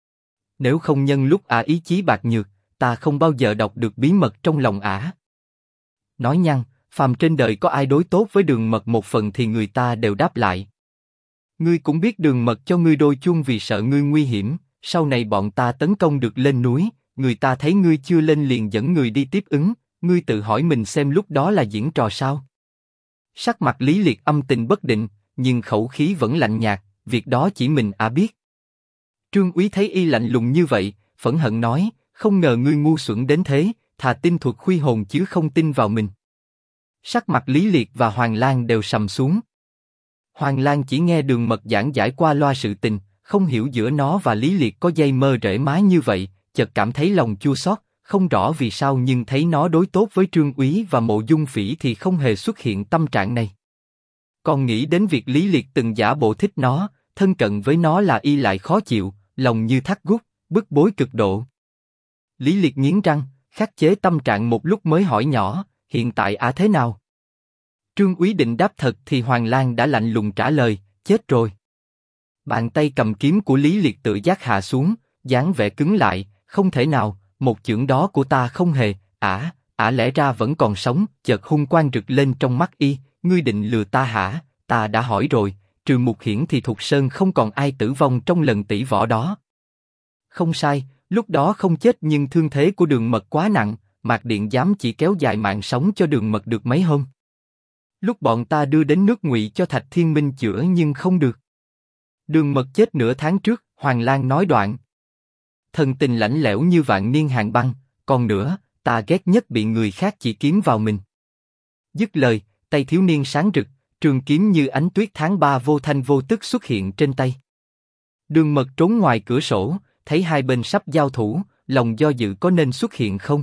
Speaker 1: Nếu không nhân lúc ý chí bạc nhược, ta không bao giờ đọc được bí mật trong lòng ả. Nói nhăng, phàm trên đời có ai đối tốt với Đường Mật một phần thì người ta đều đáp lại. Ngươi cũng biết Đường Mật cho ngươi đôi chung vì sợ ngươi nguy hiểm, sau này bọn ta tấn công được lên núi, người ta thấy ngươi chưa lên liền dẫn người đi tiếp ứng, ngươi tự hỏi mình xem lúc đó là diễn trò sao? Sắc mặt Lý Liệt âm tình bất định, nhưng khẩu khí vẫn lạnh nhạt, việc đó chỉ mình biết. Trương Úy thấy y lạnh lùng như vậy, phẫn hận nói, không ngờ ngươi ngu xuẩn đến thế, thà tin thuật khuy hồn chứ không tin vào mình. Sắc mặt Lý Liệt và Hoàng Lang đều sầm xuống. Hoàng Lang chỉ nghe Đường Mật giảng giải qua loa sự tình, không hiểu giữa nó và Lý Liệt có dây mơ rễ má như vậy, chợt cảm thấy lòng chua xót, không rõ vì sao nhưng thấy nó đối tốt với Trương Úy và Mộ Dung Phỉ thì không hề xuất hiện tâm trạng này. Còn nghĩ đến việc Lý Liệt từng giả bộ thích nó, thân cận với nó là y lại khó chịu, lòng như thắt gút, bức bối cực độ. Lý Liệt nghiến răng, khắc chế tâm trạng một lúc mới hỏi nhỏ, hiện tại thế nào? Trương Úy định đáp thật thì Hoàng Lang đã lạnh lùng trả lời, chết rồi. Bàn tay cầm kiếm của Lý Liệt tự giác hạ xuống, dáng vẻ cứng lại, không thể nào, một chưởng đó của ta không hề, lẽ ra vẫn còn sống, chợt hung quang rực lên trong mắt y, ngươi định lừa ta hả? Ta đã hỏi rồi, trừ Mục Hiển thì Thục Sơn không còn ai tử vong trong lần tỷ võ đó. Không sai, lúc đó không chết nhưng thương thế của Đường Mật quá nặng, Mạc Điện Giám chỉ kéo dài mạng sống cho Đường Mật được mấy hôm. Lúc bọn ta đưa đến nước Ngụy cho Thạch Thiên Minh chữa nhưng không được. Đường Mật chết nửa tháng trước, Hoàng Lang nói đoạn. Thần tình lạnh lẽo như vạn niên hàn băng, còn nữa, ta ghét nhất bị người khác chỉ kiếm vào mình. Dứt lời, tay thiếu niên sáng rực, trường kiếm như ánh tuyết tháng 3 vô thanh vô tức xuất hiện trên tay. Đường Mật trốn ngoài cửa sổ, thấy hai bên sắp giao thủ, lòng do dự có nên xuất hiện không?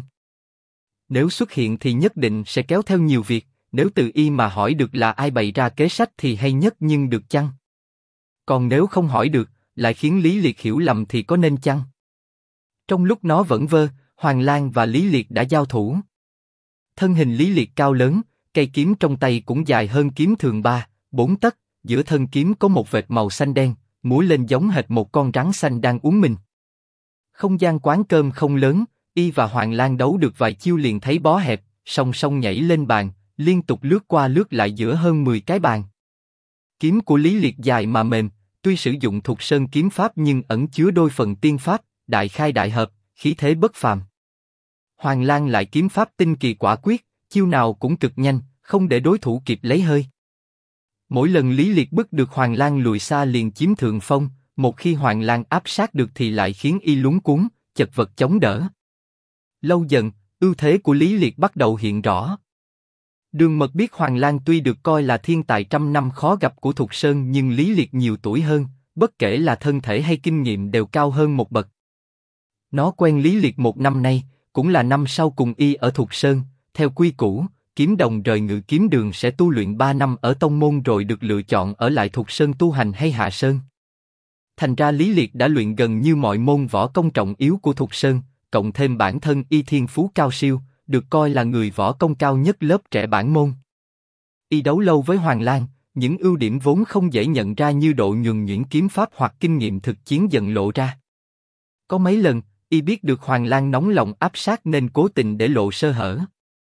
Speaker 1: Nếu xuất hiện thì nhất định sẽ kéo theo nhiều việc, nếu tự y mà hỏi được là ai bày ra kế sách thì hay nhất nhưng được chăng? Còn nếu không hỏi được, lại khiến Lý Liệt hiểu lầm thì có nên chăng? Trong lúc nó vẩn vơ, Hoàng Lang và Lý Liệt đã giao thủ. Thân hình Lý Liệt cao lớn, cây kiếm trong tay cũng dài hơn kiếm thường 3-4 tấc, giữa thân kiếm có một vệt màu xanh đen, múa lên giống hệt một con rắn xanh đang uống mình. Không gian quán cơm không lớn, y và Hoàng Lang đấu được vài chiêu liền thấy bó hẹp, song song nhảy lên bàn, liên tục lướt qua lướt lại giữa hơn 10 cái bàn. Kiếm của Lý Liệt dài mà mềm, tuy sử dụng Thục Sơn kiếm pháp nhưng ẩn chứa đôi phần tiên pháp, đại khai đại hợp, khí thế bất phàm. Hoàng Lang lại kiếm pháp tinh kỳ quả quyết, chiêu nào cũng cực nhanh, không để đối thủ kịp lấy hơi. Mỗi lần Lý Liệt bức được Hoàng Lang lùi xa liền chiếm thượng phong, một khi Hoàng Lang áp sát được thì lại khiến y luống cuống, chật vật chống đỡ. Lâu dần, ưu thế của Lý Liệt bắt đầu hiện rõ. Đường Mật biết Hoàng Lang tuy được coi là thiên tài trăm năm khó gặp của Thục Sơn nhưng Lý Liệt nhiều tuổi hơn, bất kể là thân thể hay kinh nghiệm đều cao hơn một bậc. Nó quen Lý Liệt một năm nay, cũng là năm sau cùng y ở Thục Sơn. Theo quy củ, kiếm đồng rời Ngự Kiếm Đường sẽ tu luyện 3 năm ở tông môn rồi được lựa chọn ở lại Thục Sơn tu hành hay hạ sơn. Thành ra Lý Liệt đã luyện gần như mọi môn võ công trọng yếu của Thục Sơn, cộng thêm bản thân y thiên phú cao siêu, được coi là người võ công cao nhất lớp trẻ bản môn. Y đấu lâu với Hoàng Lang, những ưu điểm vốn không dễ nhận ra như độ nhuần nhuyễn kiếm pháp hoặc kinh nghiệm thực chiến dần lộ ra. Có mấy lần, y biết được Hoàng Lang nóng lòng áp sát nên cố tình để lộ sơ hở.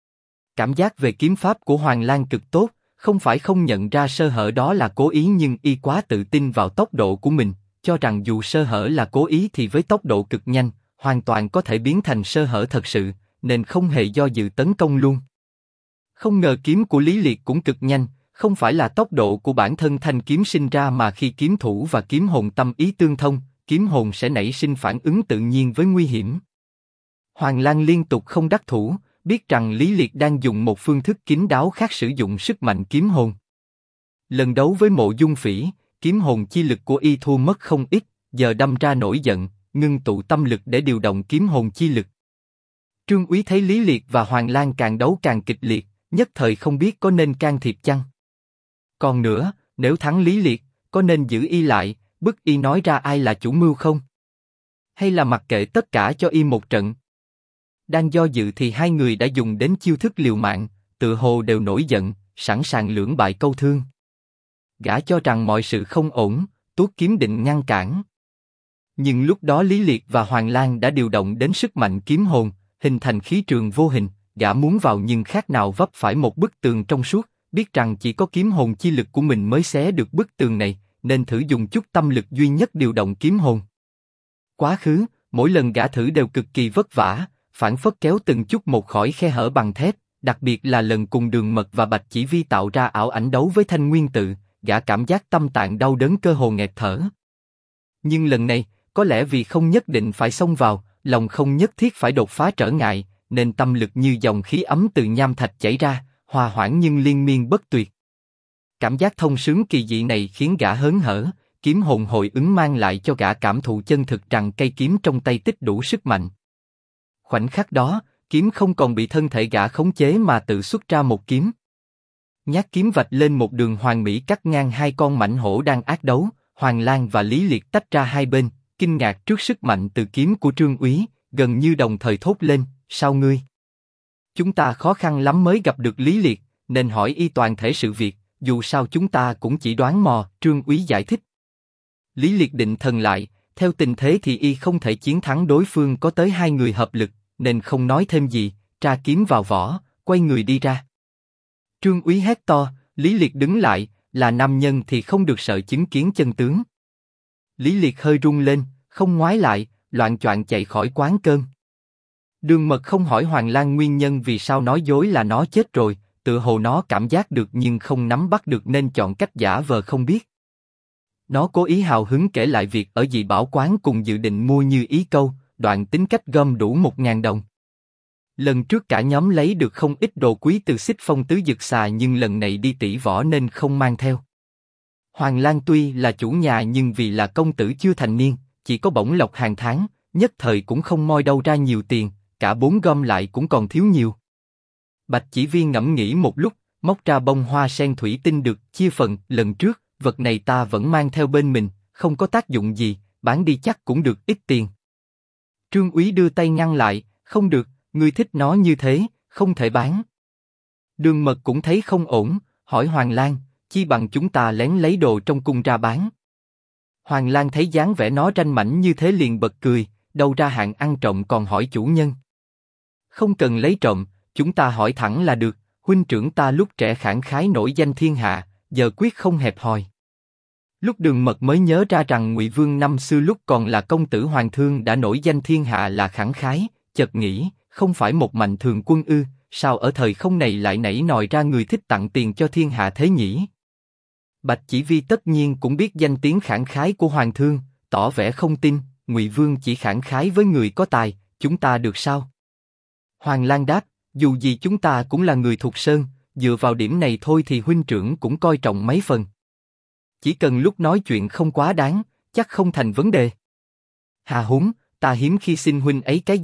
Speaker 1: Cảm giác về kiếm pháp của Hoàng Lang cực tốt, không phải không nhận ra sơ hở đó là cố ý, nhưng y quá tự tin vào tốc độ của mình, cho rằng dù sơ hở là cố ý thì với tốc độ cực nhanh, hoàn toàn có thể biến thành sơ hở thật sự, nên không hề do dự tấn công luôn. Không ngờ kiếm của Lý Liệt cũng cực nhanh, không phải là tốc độ của bản thân thanh kiếm sinh ra mà khi kiếm thủ và kiếm hồn tâm ý tương thông, kiếm hồn sẽ nảy sinh phản ứng tự nhiên với nguy hiểm. Hoàng Lang liên tục không đắc thủ, biết rằng Lý Liệt đang dùng một phương thức kín đáo khác sử dụng sức mạnh kiếm hồn. Lần đấu với Mộ Dung Phỉ, kiếm hồn chi lực của y thua mất không ít, giờ đâm ra nổi giận, ngưng tụ tâm lực để điều động kiếm hồn chi lực. Trương Úy thấy Lý Liệt và Hoàng Lang càng đấu càng kịch liệt, nhất thời không biết có nên can thiệp chăng. Còn nữa, nếu thắng Lý Liệt, có nên giữ y lại, bức y nói ra ai là chủ mưu không? Hay là mặc kệ tất cả cho y một trận? Đang do dự thì hai người đã dùng đến chiêu thức liều mạng, tự hồ đều nổi giận, sẵn sàng lưỡng bại câu thương. Gã cho rằng mọi sự không ổn, tuốt kiếm định ngăn cản. Nhưng lúc đó Lý Liệt và Hoàng Lang đã điều động đến sức mạnh kiếm hồn, hình thành khí trường vô hình, gã muốn vào nhưng khác nào vấp phải một bức tường trong suốt, biết rằng chỉ có kiếm hồn chi lực của mình mới xé được bức tường này, nên thử dùng chút tâm lực duy nhất điều động kiếm hồn. Quá khứ, mỗi lần gã thử đều cực kỳ vất vả, phản phất kéo từng chút một khỏi khe hở bằng thép, đặc biệt là lần cùng Đường Mật và Bạch Chỉ Vi tạo ra ảo ảnh đấu với Thanh Nguyên Tự, gã cảm giác tâm tạng đau đớn cơ hồ nghẹt thở. Nhưng lần này, có lẽ vì không nhất định phải xông vào, lòng không nhất thiết phải đột phá trở ngại, nên tâm lực như dòng khí ấm từ nham thạch chảy ra, hòa hoãn nhưng liên miên bất tuyệt. Cảm giác thông sướng kỳ dị này khiến gã hớn hở, kiếm hồn hồi ứng mang lại cho gã cảm thụ chân thực rằng cây kiếm trong tay tích đủ sức mạnh. Khoảnh khắc đó, kiếm không còn bị thân thể gã khống chế mà tự xuất ra một kiếm. Nhát kiếm vạch lên một đường hoàn mỹ cắt ngang hai con mãnh hổ đang ác đấu. Hoàng Lang và Lý Liệt tách ra hai bên, kinh ngạc trước sức mạnh từ kiếm của Trương Úy, gần như đồng thời thốt lên: sao ngươi? Chúng ta khó khăn lắm mới gặp được Lý Liệt, nên hỏi y toàn thể sự việc, dù sao chúng ta cũng chỉ đoán mò. Trương Úy giải thích. Lý Liệt định thần lại, theo tình thế thì y không thể chiến thắng đối phương có tới hai người hợp lực, nên không nói thêm gì, tra kiếm vào vỏ, quay người đi ra. Trương Úy hét to: Lý Liệt đứng lại, là nam nhân thì không được sợ chứng kiến chân tướng. Lý Liệt hơi run lên, không ngoái lại, loạng choạng chạy khỏi quán cơm. Đường Mật không hỏi Hoàng Lang nguyên nhân vì sao nói dối là nó chết rồi, tựa hồ nó cảm giác được nhưng không nắm bắt được nên chọn cách giả vờ không biết. Nó cố ý hào hứng kể lại việc ở Dị Bảo quán cùng dự định mua Như Ý Câu, đoạn tính cách gom đủ 1.000 đồng. Lần trước cả nhóm lấy được không ít đồ quý từ Xích Phong Tứ Dực Xà, nhưng lần này đi tỷ võ nên không mang theo. Hoàng Lang tuy là chủ nhà nhưng vì là công tử chưa thành niên, chỉ có bổng lộc hàng tháng, nhất thời cũng không moi đâu ra nhiều tiền, cả 4 gom lại cũng còn thiếu nhiều. Bạch Chỉ Vi ngẫm nghĩ một lúc, móc ra bông hoa sen thủy tinh được chia phần lần trước, vật này ta vẫn mang theo bên mình, không có tác dụng gì, bán đi chắc cũng được ít tiền. Trương Úy đưa tay ngăn lại: không được, ngươi thích nó như thế, không thể bán. Đường Mật cũng thấy không ổn, hỏi Hoàng Lang: chi bằng chúng ta lén lấy đồ trong cung ra bán. Hoàng Lang thấy dáng vẻ nó ranh mãnh như thế liền bật cười: đâu ra hạng ăn trộm còn hỏi chủ nhân. Không cần lấy trộm, chúng ta hỏi thẳng là được. Huynh trưởng ta lúc trẻ khẳng khái nổi danh thiên hạ, giờ quyết không hẹp hòi. Lúc Đường Mật mới nhớ ra rằng Ngụy Vương năm xưa lúc còn là công tử hoàng thương đã nổi danh thiên hạ là khẳng khái, chợt nghĩ, không phải một mạnh thường quân ư, sao ở thời không này lại nảy nòi ra người thích tặng tiền cho thiên hạ thế nhỉ? Bạch Chỉ Vi tất nhiên cũng biết danh tiếng khẳng khái của hoàng thương, tỏ vẻ không tin. Ngụy Vương chỉ khẳng khái với người có tài, chúng ta được sao? Hoàng Lang đáp: dù gì chúng ta cũng là người Thục Sơn, dựa vào điểm này thôi thì huynh trưởng cũng coi trọng mấy phần. Chỉ cần lúc nói chuyện không quá đáng, chắc không thành vấn đề. Hà húng, ta hiếm khi xin huynh ấy cái gì,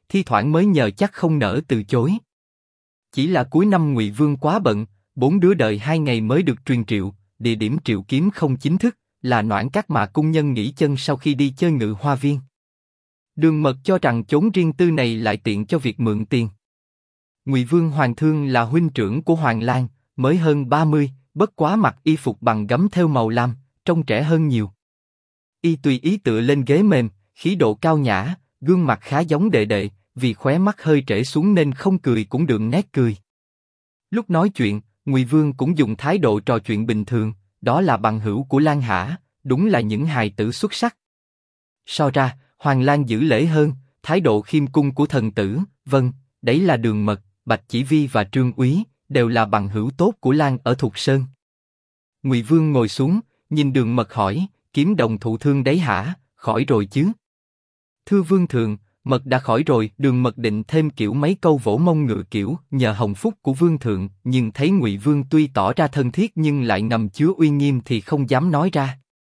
Speaker 1: thi thoảng mới nhờ chắc không nỡ từ chối. Chỉ là cuối năm Ngụy Vương quá bận, 4 đứa đợi 2 ngày mới được truyền triệu, địa điểm triệu kiếm không chính thức, là Noãn Các mà cung nhân nghỉ chân sau khi đi chơi Ngự Hoa Viên. Đường Mật cho rằng chốn riêng tư này lại tiện cho việc mượn tiền. Ngụy Vương Hoàng Thương là huynh trưởng của Hoàng Lang, mới hơn 30, bất quá mặc y phục bằng gấm thêu màu lam, trông trẻ hơn nhiều. Y tùy ý tựa lên ghế mềm, khí độ cao nhã, gương mặt khá giống đệ đệ, vì khóe mắt hơi trễ xuống nên không cười cũng đượm nét cười. Lúc nói chuyện, Ngụy Vương cũng dùng thái độ trò chuyện bình thường, đó là bằng hữu của Lang hả, đúng là những hài tử xuất sắc. So ra, Hoàng Lang giữ lễ hơn, thái độ khiêm cung của thần tử, vâng, đấy là Đường Mật, Bạch Chỉ Vi và Trương Úy, đều là bằng hữu tốt của Lang ở Thục Sơn. Ngụy Vương ngồi xuống, nhìn Đường Mật hỏi, kiếm đồng thụ thương đấy hả, khỏi rồi chứ? Thưa Vương thượng, Mật đã khỏi rồi. Đường Mật định thêm kiểu mấy câu vỗ mông ngựa kiểu nhờ hồng phúc của Vương thượng, nhưng thấy Ngụy Vương tuy tỏ ra thân thiết nhưng lại ngầm chứa uy nghiêm thì không dám nói ra.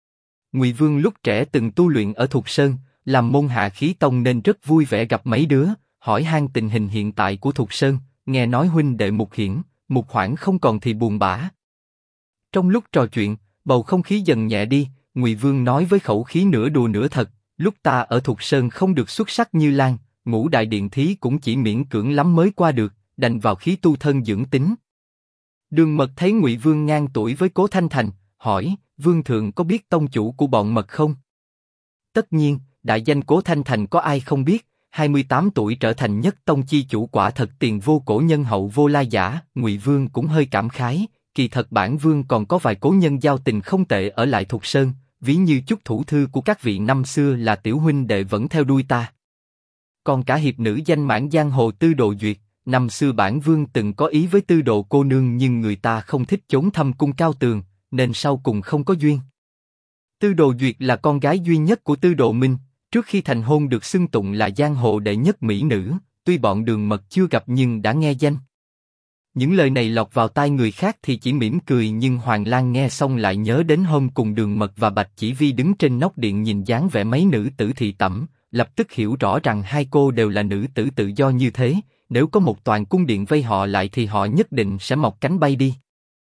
Speaker 1: Ngụy Vương lúc trẻ từng tu luyện ở Thục Sơn, làm môn hạ khí tông nên rất vui vẻ gặp mấy đứa, hỏi han tình hình hiện tại của Thục Sơn, nghe nói huynh đệ Mục Hiển, Mục Hoảng không còn thì buồn bã. Trong lúc trò chuyện, bầu không khí dần nhẹ đi, Ngụy Vương nói với khẩu khí nửa đùa nửa thật, lúc ta ở Thục Sơn không được xuất sắc như Lang, Ngũ đại điện thí cũng chỉ miễn cưỡng lắm mới qua được, đành vào khí tu thân dưỡng tính. Đường Mật thấy Ngụy Vương ngang tuổi với Cố Thanh Thành, hỏi, Vương thượng có biết tông chủ của bọn Mật không? Tất nhiên, đại danh Cố Thanh Thành có ai không biết, 28 tuổi trở thành nhất tông chi chủ quả thật tiền vô cổ nhân hậu vô lai giả. Ngụy Vương cũng hơi cảm khái, kỳ thật bản Vương còn có vài cố nhân giao tình không tệ ở lại Thục Sơn, ví như chút thủ thư của các vị năm xưa là tiểu huynh đệ vẫn theo đuôi ta. Còn cả hiệp nữ danh mãn giang hồ Tư Đồ Duyệt, năm xưa bản Vương từng có ý với Tư Đồ cô nương nhưng người ta không thích chốn thâm cung cao tường, nên sau cùng không có duyên. Tư Đồ Duyệt là con gái duy nhất của Tư Đồ Minh, trước khi thành hôn được xưng tụng là giang hồ đệ nhất mỹ nữ, tuy bọn Đường Mật chưa gặp nhưng đã nghe danh. Những lời này lọt vào tai người khác thì chỉ mỉm cười, nhưng Hoàng Lang nghe xong lại nhớ đến hôm cùng Đường Mật và Bạch Chỉ Vi đứng trên nóc điện nhìn dáng vẻ mấy nữ tử thị tẩm, lập tức hiểu rõ rằng hai cô đều là nữ tử tự do như thế, nếu có một toàn cung điện vây họ lại thì họ nhất định sẽ mọc cánh bay đi.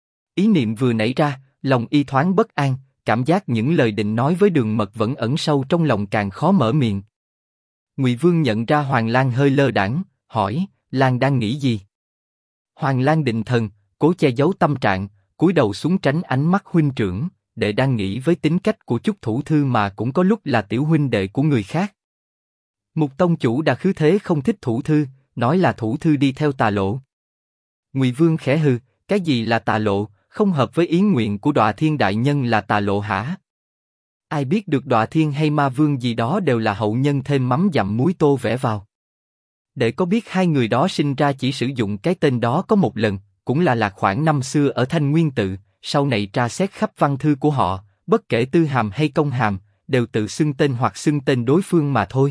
Speaker 1: Ý niệm vừa nảy ra, lòng y thoáng bất an, cảm giác những lời định nói với Đường Mật vẫn ẩn sâu trong lòng càng khó mở miệng. Ngụy Vương nhận ra Hoàng Lang hơi lơ đãng, hỏi, Lang đang nghĩ gì? Hoàng Lang định thần, cố che giấu tâm trạng, cúi đầu xuống tránh ánh mắt huynh trưởng, đệ đang nghĩ với tính cách của chút thủ thư mà cũng có lúc là tiểu huynh đệ của người khác. Mục tông chủ đã khứ thế không thích thủ thư, nói là thủ thư đi theo tà lộ. Ngụy Vương khẽ hừ, cái gì là tà lộ, không hợp với ý nguyện của Đọa Thiên đại nhân là tà lộ hả? Ai biết được Đọa Thiên hay Ma Vương gì đó đều là hậu nhân thêm mắm dặm muối tô vẽ vào. Để có biết hai người đó sinh ra chỉ sử dụng cái tên đó có một lần, cũng là Lạc Khoản năm xưa ở Thanh Nguyên Tự, sau này tra xét khắp văn thư của họ, bất kể tư hàm hay công hàm, đều tự xưng tên hoặc xưng tên đối phương mà thôi.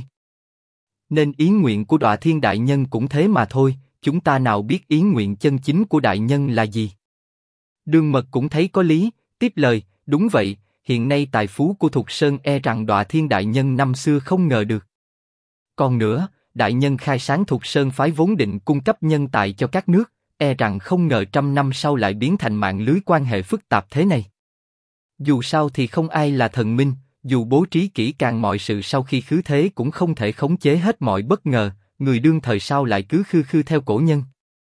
Speaker 1: Nên ý nguyện của Đọa Thiên đại nhân cũng thế mà thôi, chúng ta nào biết ý nguyện chân chính của đại nhân là gì? Đường Mật cũng thấy có lý, tiếp lời, đúng vậy, hiện nay tài phú của Thục Sơn e rằng Đọa Thiên đại nhân năm xưa không ngờ được. Còn nữa, đại nhân khai sáng Thục Sơn phái vốn định cung cấp nhân tài cho các nước, e rằng không ngờ 100 năm sau lại biến thành mạng lưới quan hệ phức tạp thế này. Dù sao thì không ai là thần minh, dù bố trí kỹ càng mọi sự sau khi khứ thế cũng không thể khống chế hết mọi bất ngờ, người đương thời sao lại cứ khư khư theo cổ nhân.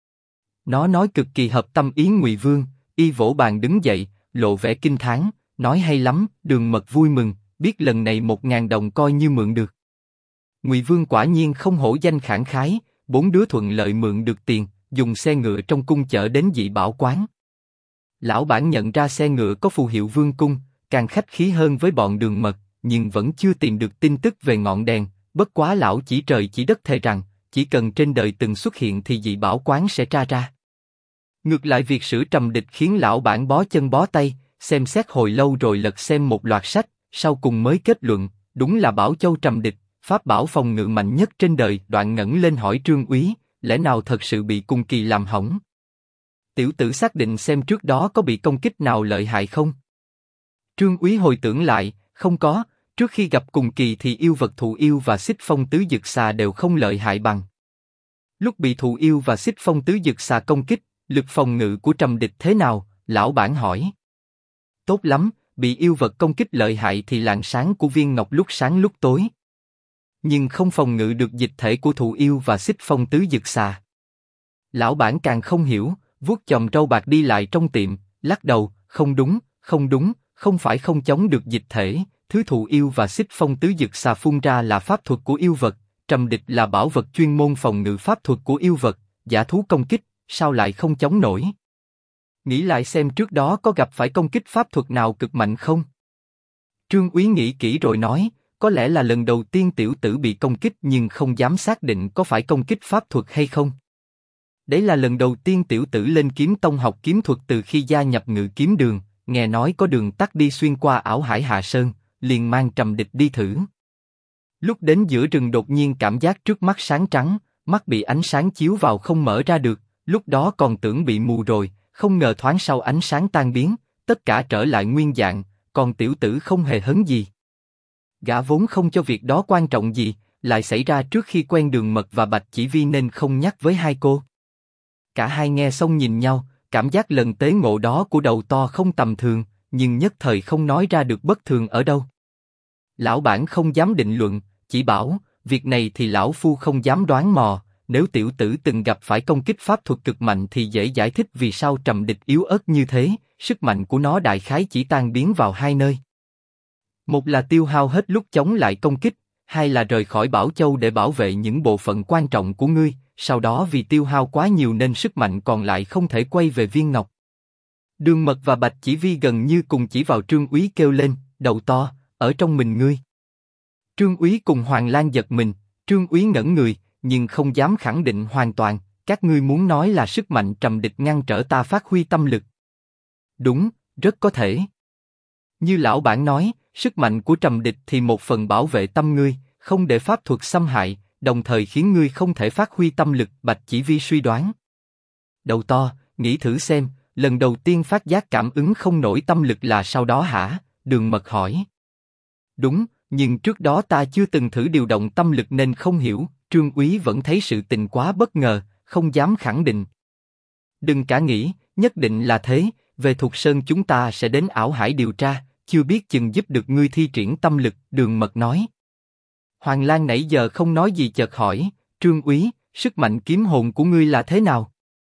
Speaker 1: Nó nói cực kỳ hợp tâm ý Ngụy Vương, y vỗ bàn đứng dậy, lộ vẻ kinh thán, nói hay lắm. Đường Mật vui mừng, biết lần này 1000 đồng coi như mượn được. Ngụy Vương quả nhiên không hổ danh khẳng khái, 4 đứa thuận lợi mượn được tiền, dùng xe ngựa trong cung chở đến Dị Bảo quán. Lão bản nhận ra xe ngựa có phù hiệu Vương cung, càng khách khí hơn với bọn Đường Mật, nhưng vẫn chưa tìm được tin tức về ngọn đèn. Bất quá lão chỉ trời chỉ đất thề rằng, chỉ cần trên đời từng xuất hiện thì Dị Bảo quán sẽ tra ra. Ngược lại việc sửa trầm địch khiến lão bản bó chân bó tay, xem xét hồi lâu rồi lật xem một loạt sách, sau cùng mới kết luận, đúng là Bảo Châu trầm địch, pháp bảo phòng ngự mạnh nhất trên đời. Đoạn ngẩng lên hỏi Trương Úy, lẽ nào thật sự bị cung kỳ làm hỏng? Tiểu tử xác định xem trước đó có bị công kích nào lợi hại không? Trương Úy hồi tưởng lại, không có. Trước khi gặp cùng kỳ thì yêu vật thụ yêu và xích phong tứ dực xà đều không lợi hại bằng. Lúc bị thụ yêu và xích phong tứ dực xà công kích, lực phòng ngự của Trầm Địch thế nào? Lão bản hỏi. Tốt lắm, bị yêu vật công kích lợi hại thì làn sáng của viên ngọc lúc sáng lúc tối. Nhưng không phòng ngự được dịch thể của thụ yêu và xích phong tứ dực xà. Lão bản càng không hiểu, vuốt chòm râu bạc đi lại trong tiệm, lắc đầu, không đúng, không phải không chống được dịch thể, thứ thụ yêu và xích phong tứ dực xà phun ra là pháp thuật của yêu vật, Trầm Địch là bảo vật chuyên môn phòng ngự pháp thuật của yêu vật, giả thú công kích, sao lại không chống nổi? Nghĩ lại xem trước đó có gặp phải công kích pháp thuật nào cực mạnh không? Trương Úy nghĩ kỹ rồi nói, có lẽ là lần đầu tiên tiểu tử bị công kích nhưng không dám xác định có phải công kích pháp thuật hay không. Đấy là lần đầu tiên tiểu tử lên kiếm tông học kiếm thuật từ khi gia nhập Ngự Kiếm Đường, nghe nói có đường tắt đi xuyên qua ảo hải Hạ Sơn, liền mang Trầm Địch đi thử. Lúc đến giữa rừng đột nhiên cảm giác trước mắt sáng trắng, mắt bị ánh sáng chiếu vào không mở ra được, lúc đó còn tưởng bị mù rồi, không ngờ thoáng sau ánh sáng tan biến, tất cả trở lại nguyên dạng, còn tiểu tử không hề hấn gì. Gã vốn không cho việc đó quan trọng gì, lại xảy ra trước khi quen Đường Mật và Bạch Chỉ Vi nên không nhắc với hai cô. Cả hai nghe xong nhìn nhau, cảm giác lần tế ngộ đó của đầu to không tầm thường, nhưng nhất thời không nói ra được bất thường ở đâu. Lão bản không dám định luận, chỉ bảo, việc này thì lão phu không dám đoán mò, nếu tiểu tử từng gặp phải công kích pháp thuật cực mạnh thì dễ giải thích vì sao Trầm Địch yếu ớt như thế, sức mạnh của nó đại khái chỉ tan biến vào hai nơi. Một là tiêu hao hết lúc chống lại công kích, hai là rời khỏi Bảo Châu để bảo vệ những bộ phận quan trọng của ngươi, sau đó vì tiêu hao quá nhiều nên sức mạnh còn lại không thể quay về viên ngọc. Đường Mật và Bạch Chỉ Vi gần như cùng chỉ vào Trương Úy kêu lên, đầu to, ở trong mình ngươi. Trương Úy cùng Hoàng Lan giật mình, Trương Úy ngẩn người, nhưng không dám khẳng định hoàn toàn, các ngươi muốn nói là sức mạnh Trầm Địch ngăn trở ta phát huy tâm lực. Đúng, rất có thể. Như lão bản nói, sức mạnh của Trầm Địch thì một phần bảo vệ tâm ngươi, không để pháp thuật xâm hại, đồng thời khiến ngươi không thể phát huy tâm lực, Bạch Chỉ Vi suy đoán. Đầu to, nghĩ thử xem, lần đầu tiên phát giác cảm ứng không nổi tâm lực là sau đó hả? Đường Mật hỏi. Đúng, nhưng trước đó ta chưa từng thử điều động tâm lực nên không hiểu, Trương Úy vẫn thấy sự tình quá bất ngờ, không dám khẳng định. Đừng cả nghĩ, nhất định là thế, về Thục Sơn chúng ta sẽ đến ảo hải điều tra, chưa biết chừng giúp được ngươi thi triển tâm lực, Đường Mật nói. Hoàng Lan nãy giờ không nói gì chợt hỏi, Trương Úy, sức mạnh kiếm hồn của ngươi là thế nào?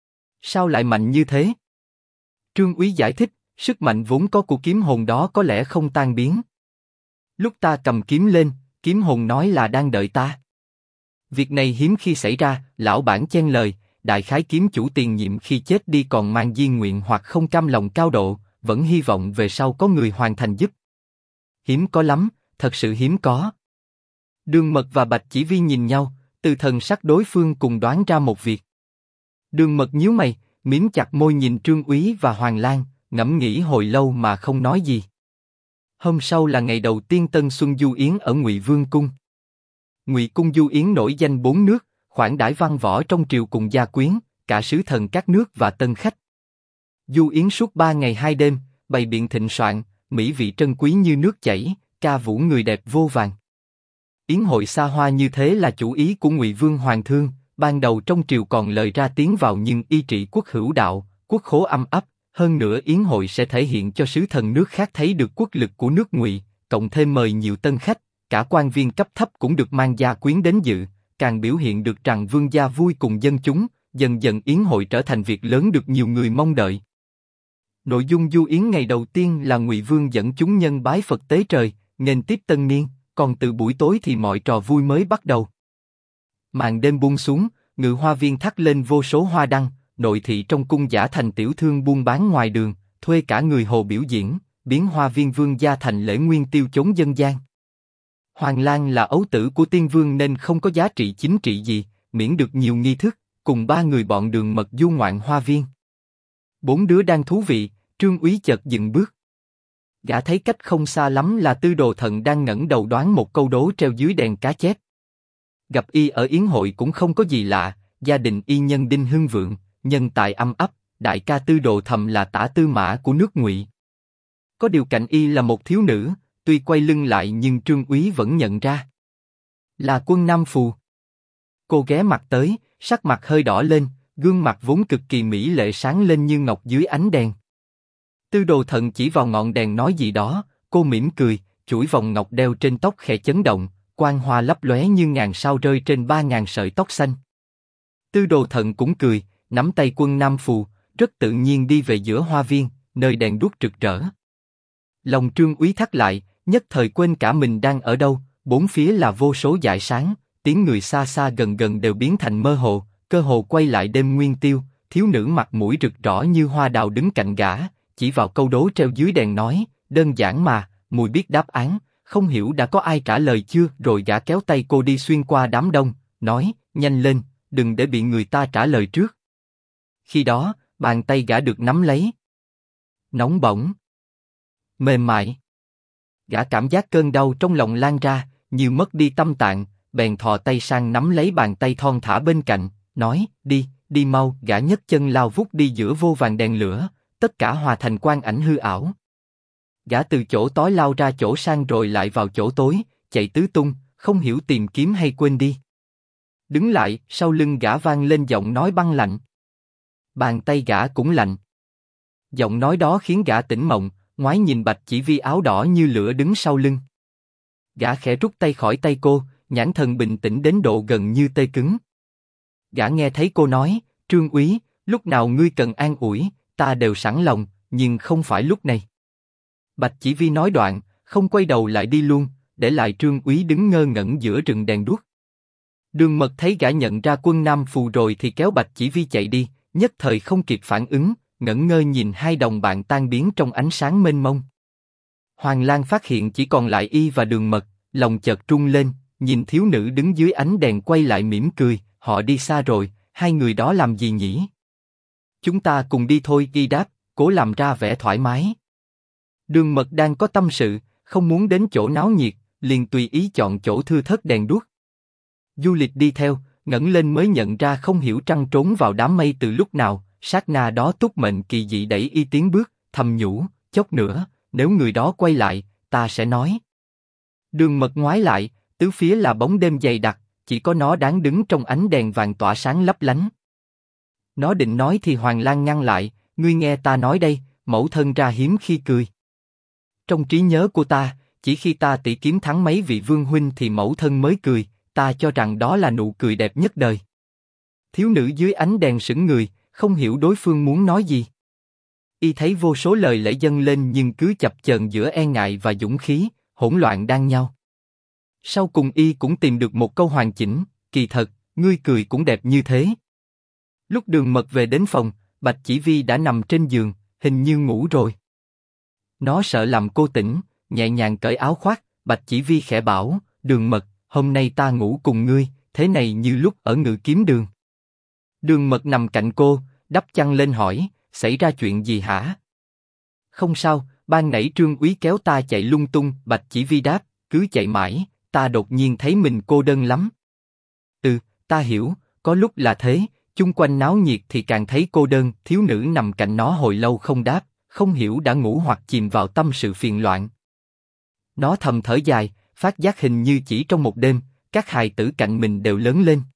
Speaker 1: Sao lại mạnh như thế? Trương Úy giải thích, sức mạnh vốn có của kiếm hồn đó có lẽ không tan biến. Lúc ta cầm kiếm lên, kiếm hồn nói là đang đợi ta. Việc này hiếm khi xảy ra, lão bản chen lời, đại khái kiếm chủ tiền nhiệm khi chết đi còn mang di nguyện hoặc không cam lòng cao độ, vẫn hy vọng về sau có người hoàn thành giúp. Hiếm có lắm, thật sự hiếm có. Đường Mật và Bạch Chỉ Vi nhìn nhau, từ thần sắc đối phương cùng đoán ra một việc. Đường Mật nhíu mày, mím chặt môi nhìn Trương Úy và Hoàng Lan, ngẫm nghĩ hồi lâu mà không nói gì. Hôm sau là ngày đầu tiên Tân Xuân Du Yến ở Ngụy Vương Cung. Ngụy Cung Du Yến nổi danh bốn nước, khoản đãi văn võ trong triều cùng gia quyến, cả sứ thần các nước và tân khách. Du Yến suốt 3 ngày 2 đêm, bày biện thịnh soạn, mỹ vị trân quý như nước chảy, ca vũ người đẹp vô vàn. Yến hội xa hoa như thế là chủ ý của Ngụy Vương Hoàng Thương, ban đầu trong triều còn lời ra tiếng vào nhưng y trị quốc hữu đạo, quốc khố âm ấp, hơn nữa Yến hội sẽ thể hiện cho sứ thần nước khác thấy được quốc lực của nước Ngụy, cộng thêm mời nhiều tân khách, cả quan viên cấp thấp cũng được mang gia quyến đến dự, càng biểu hiện được rằng vương gia vui cùng dân chúng, dần dần Yến hội trở thành việc lớn được nhiều người mong đợi. Nội dung Du Yến ngày đầu tiên là Ngụy Vương dẫn chúng nhân bái Phật tế trời, nghênh tiếp tân niên, còn từ buổi tối thì mọi trò vui mới bắt đầu. Màn đêm buông xuống, Ngự Hoa Viên thắt lên vô số hoa đăng, nội thị trong cung giả thành tiểu thương buôn bán ngoài đường, thuê cả người hồ biểu diễn, biến Hoa Viên vương gia thành lễ nguyên tiêu chốn dân gian. Hoàng Lan là ấu tử của Tiên Vương nên không có giá trị chính trị gì, miễn được nhiều nghi thức, cùng 3 người bọn Đường Mật du ngoạn Hoa Viên. 4 đứa đang thú vị, Trương Úy chợt dừng bước. Gã thấy cách không xa lắm là Tư Đồ Thận đang ngẩng đầu đoán một câu đố treo dưới đèn cá chép. Gặp y ở yến hội cũng không có gì lạ, gia đình y nhân đinh hưng vượng, nhân tài âm ấp, đại ca Tư Đồ Thầm là tả tư mã của nước Ngụy. Có điều cạnh y là một thiếu nữ, tuy quay lưng lại nhưng Trương Úy vẫn nhận ra. Là Quân Nam Phù. Cô ghé mặt tới, sắc mặt hơi đỏ lên, gương mặt vốn cực kỳ mỹ lệ sáng lên như ngọc dưới ánh đèn. Tư Đồ Thận chỉ vào ngọn đèn nói gì đó, cô mỉm cười, chuỗi vòng ngọc đeo trên tóc khẽ chấn động, quang hoa lấp lóe như ngàn sao rơi trên 3.000 sợi tóc xanh. Tư Đồ Thận cũng cười, nắm tay Quân Nam Phù, rất tự nhiên đi về giữa hoa viên, nơi đèn đuốc rực rỡ. Lòng Trương Úy thắt lại, nhất thời quên cả mình đang ở đâu, bốn phía là vô số dải sáng, tiếng người xa xa gần gần đều biến thành mơ hồ, cơ hồ quay lại đêm nguyên tiêu, thiếu nữ mặt mũi rực rỡ như hoa đào đứng cạnh gã, chỉ vào câu đố treo dưới đèn nói, đơn giản mà, mùi biết đáp án, không hiểu đã có ai trả lời chưa, rồi gã kéo tay cô đi xuyên qua đám đông, nói, nhanh lên, đừng để bị người ta trả lời trước. Khi đó, bàn tay gã được nắm lấy. Nóng bỏng. Mềm mại. Gã cảm giác cơn đau trong lòng lan ra, như mất đi tâm tạng, bèn thò tay sang nắm lấy bàn tay thon thả bên cạnh, nói, đi, đi mau, gã nhấc chân lao vút đi giữa vô vàn đèn lửa, tất cả hòa thành quang ảnh hư ảo. Gã từ chỗ tối lao ra chỗ sang rồi lại vào chỗ tối, chạy tứ tung, không hiểu tìm kiếm hay quên đi. Đứng lại, sau lưng gã vang lên giọng nói băng lạnh. Bàn tay gã cũng lạnh. Giọng nói đó khiến gã tỉnh mộng, ngoái nhìn Bạch Chỉ Vi áo đỏ như lửa đứng sau lưng. Gã khẽ rút tay khỏi tay cô, nhãn thần bình tĩnh đến độ gần như tê cứng. Gã nghe thấy cô nói, Trương Úy, lúc nào ngươi cần an ủi, ta đều sẵn lòng, nhưng không phải lúc này. Bạch Chỉ Vi nói đoạn, không quay đầu lại đi luôn, để lại Trương Úy đứng ngơ ngẩn giữa rừng đèn đuốc. Đường Mật thấy gã nhận ra Quân Nam Phù rồi thì kéo Bạch Chỉ Vi chạy đi, nhất thời không kịp phản ứng, ngẩn ngơ nhìn hai đồng bạn tan biến trong ánh sáng mênh mông. Hoàng Lang phát hiện chỉ còn lại y và Đường Mật, lòng chợt trung lên, nhìn thiếu nữ đứng dưới ánh đèn quay lại mỉm cười, họ đi xa rồi, hai người đó làm gì nhỉ? Chúng ta cùng đi thôi, y đáp, cố làm ra vẻ thoải mái. Đường Mật đang có tâm sự, không muốn đến chỗ náo nhiệt, liền tùy ý chọn chỗ thưa thớt đèn đuốc. Du Lịch đi theo, ngẩng lên mới nhận ra không hiểu trăng trốn vào đám mây từ lúc nào, sát na đó Túc Mệnh kỳ dị đẩy y tiến bước, thầm nhủ, chốc nữa, nếu người đó quay lại, ta sẽ nói. Đường Mật ngoái lại, tứ phía là bóng đêm dày đặc, chỉ có nó đáng đứng trong ánh đèn vàng tỏa sáng lấp lánh. Nó định nói thì Hoàng Lang ngăn lại, ngươi nghe ta nói đây, mẫu thân ra hiếm khi cười. Trong trí nhớ của ta, chỉ khi ta tỷ kiếm thắng mấy vị vương huynh thì mẫu thân mới cười, ta cho rằng đó là nụ cười đẹp nhất đời. Thiếu nữ dưới ánh đèn sững người, không hiểu đối phương muốn nói gì. Y thấy vô số lời lẽ dâng lên nhưng cứ chập chờn giữa e ngại và dũng khí, hỗn loạn đan nhau. Sau cùng y cũng tìm được một câu hoàn chỉnh, kỳ thật, ngươi cười cũng đẹp như thế. Lúc Đường Mật về đến phòng, Bạch Chỉ Vi đã nằm trên giường, hình như ngủ rồi. Nó sợ làm cô tỉnh, nhẹ nhàng cởi áo khoác, Bạch Chỉ Vi khẽ bảo, Đường Mật, hôm nay ta ngủ cùng ngươi, thế này như lúc ở Ngự Kiếm Đường. Đường Mật nằm cạnh cô, đắp chăn lên hỏi, xảy ra chuyện gì hả? Không sao, ban nãy Trương Úy kéo ta chạy lung tung, Bạch Chỉ Vi đáp, cứ chạy mãi, ta đột nhiên thấy mình cô đơn lắm. Ta hiểu, có lúc là thế, chung quanh náo nhiệt thì càng thấy cô đơn. Thiếu nữ nằm cạnh nó hồi lâu không đáp, không hiểu đã ngủ hoặc chìm vào tâm sự phiền loạn. Nó thầm thở dài, phát giác hình như chỉ trong một đêm, các hài tử cạnh mình đều lớn lên.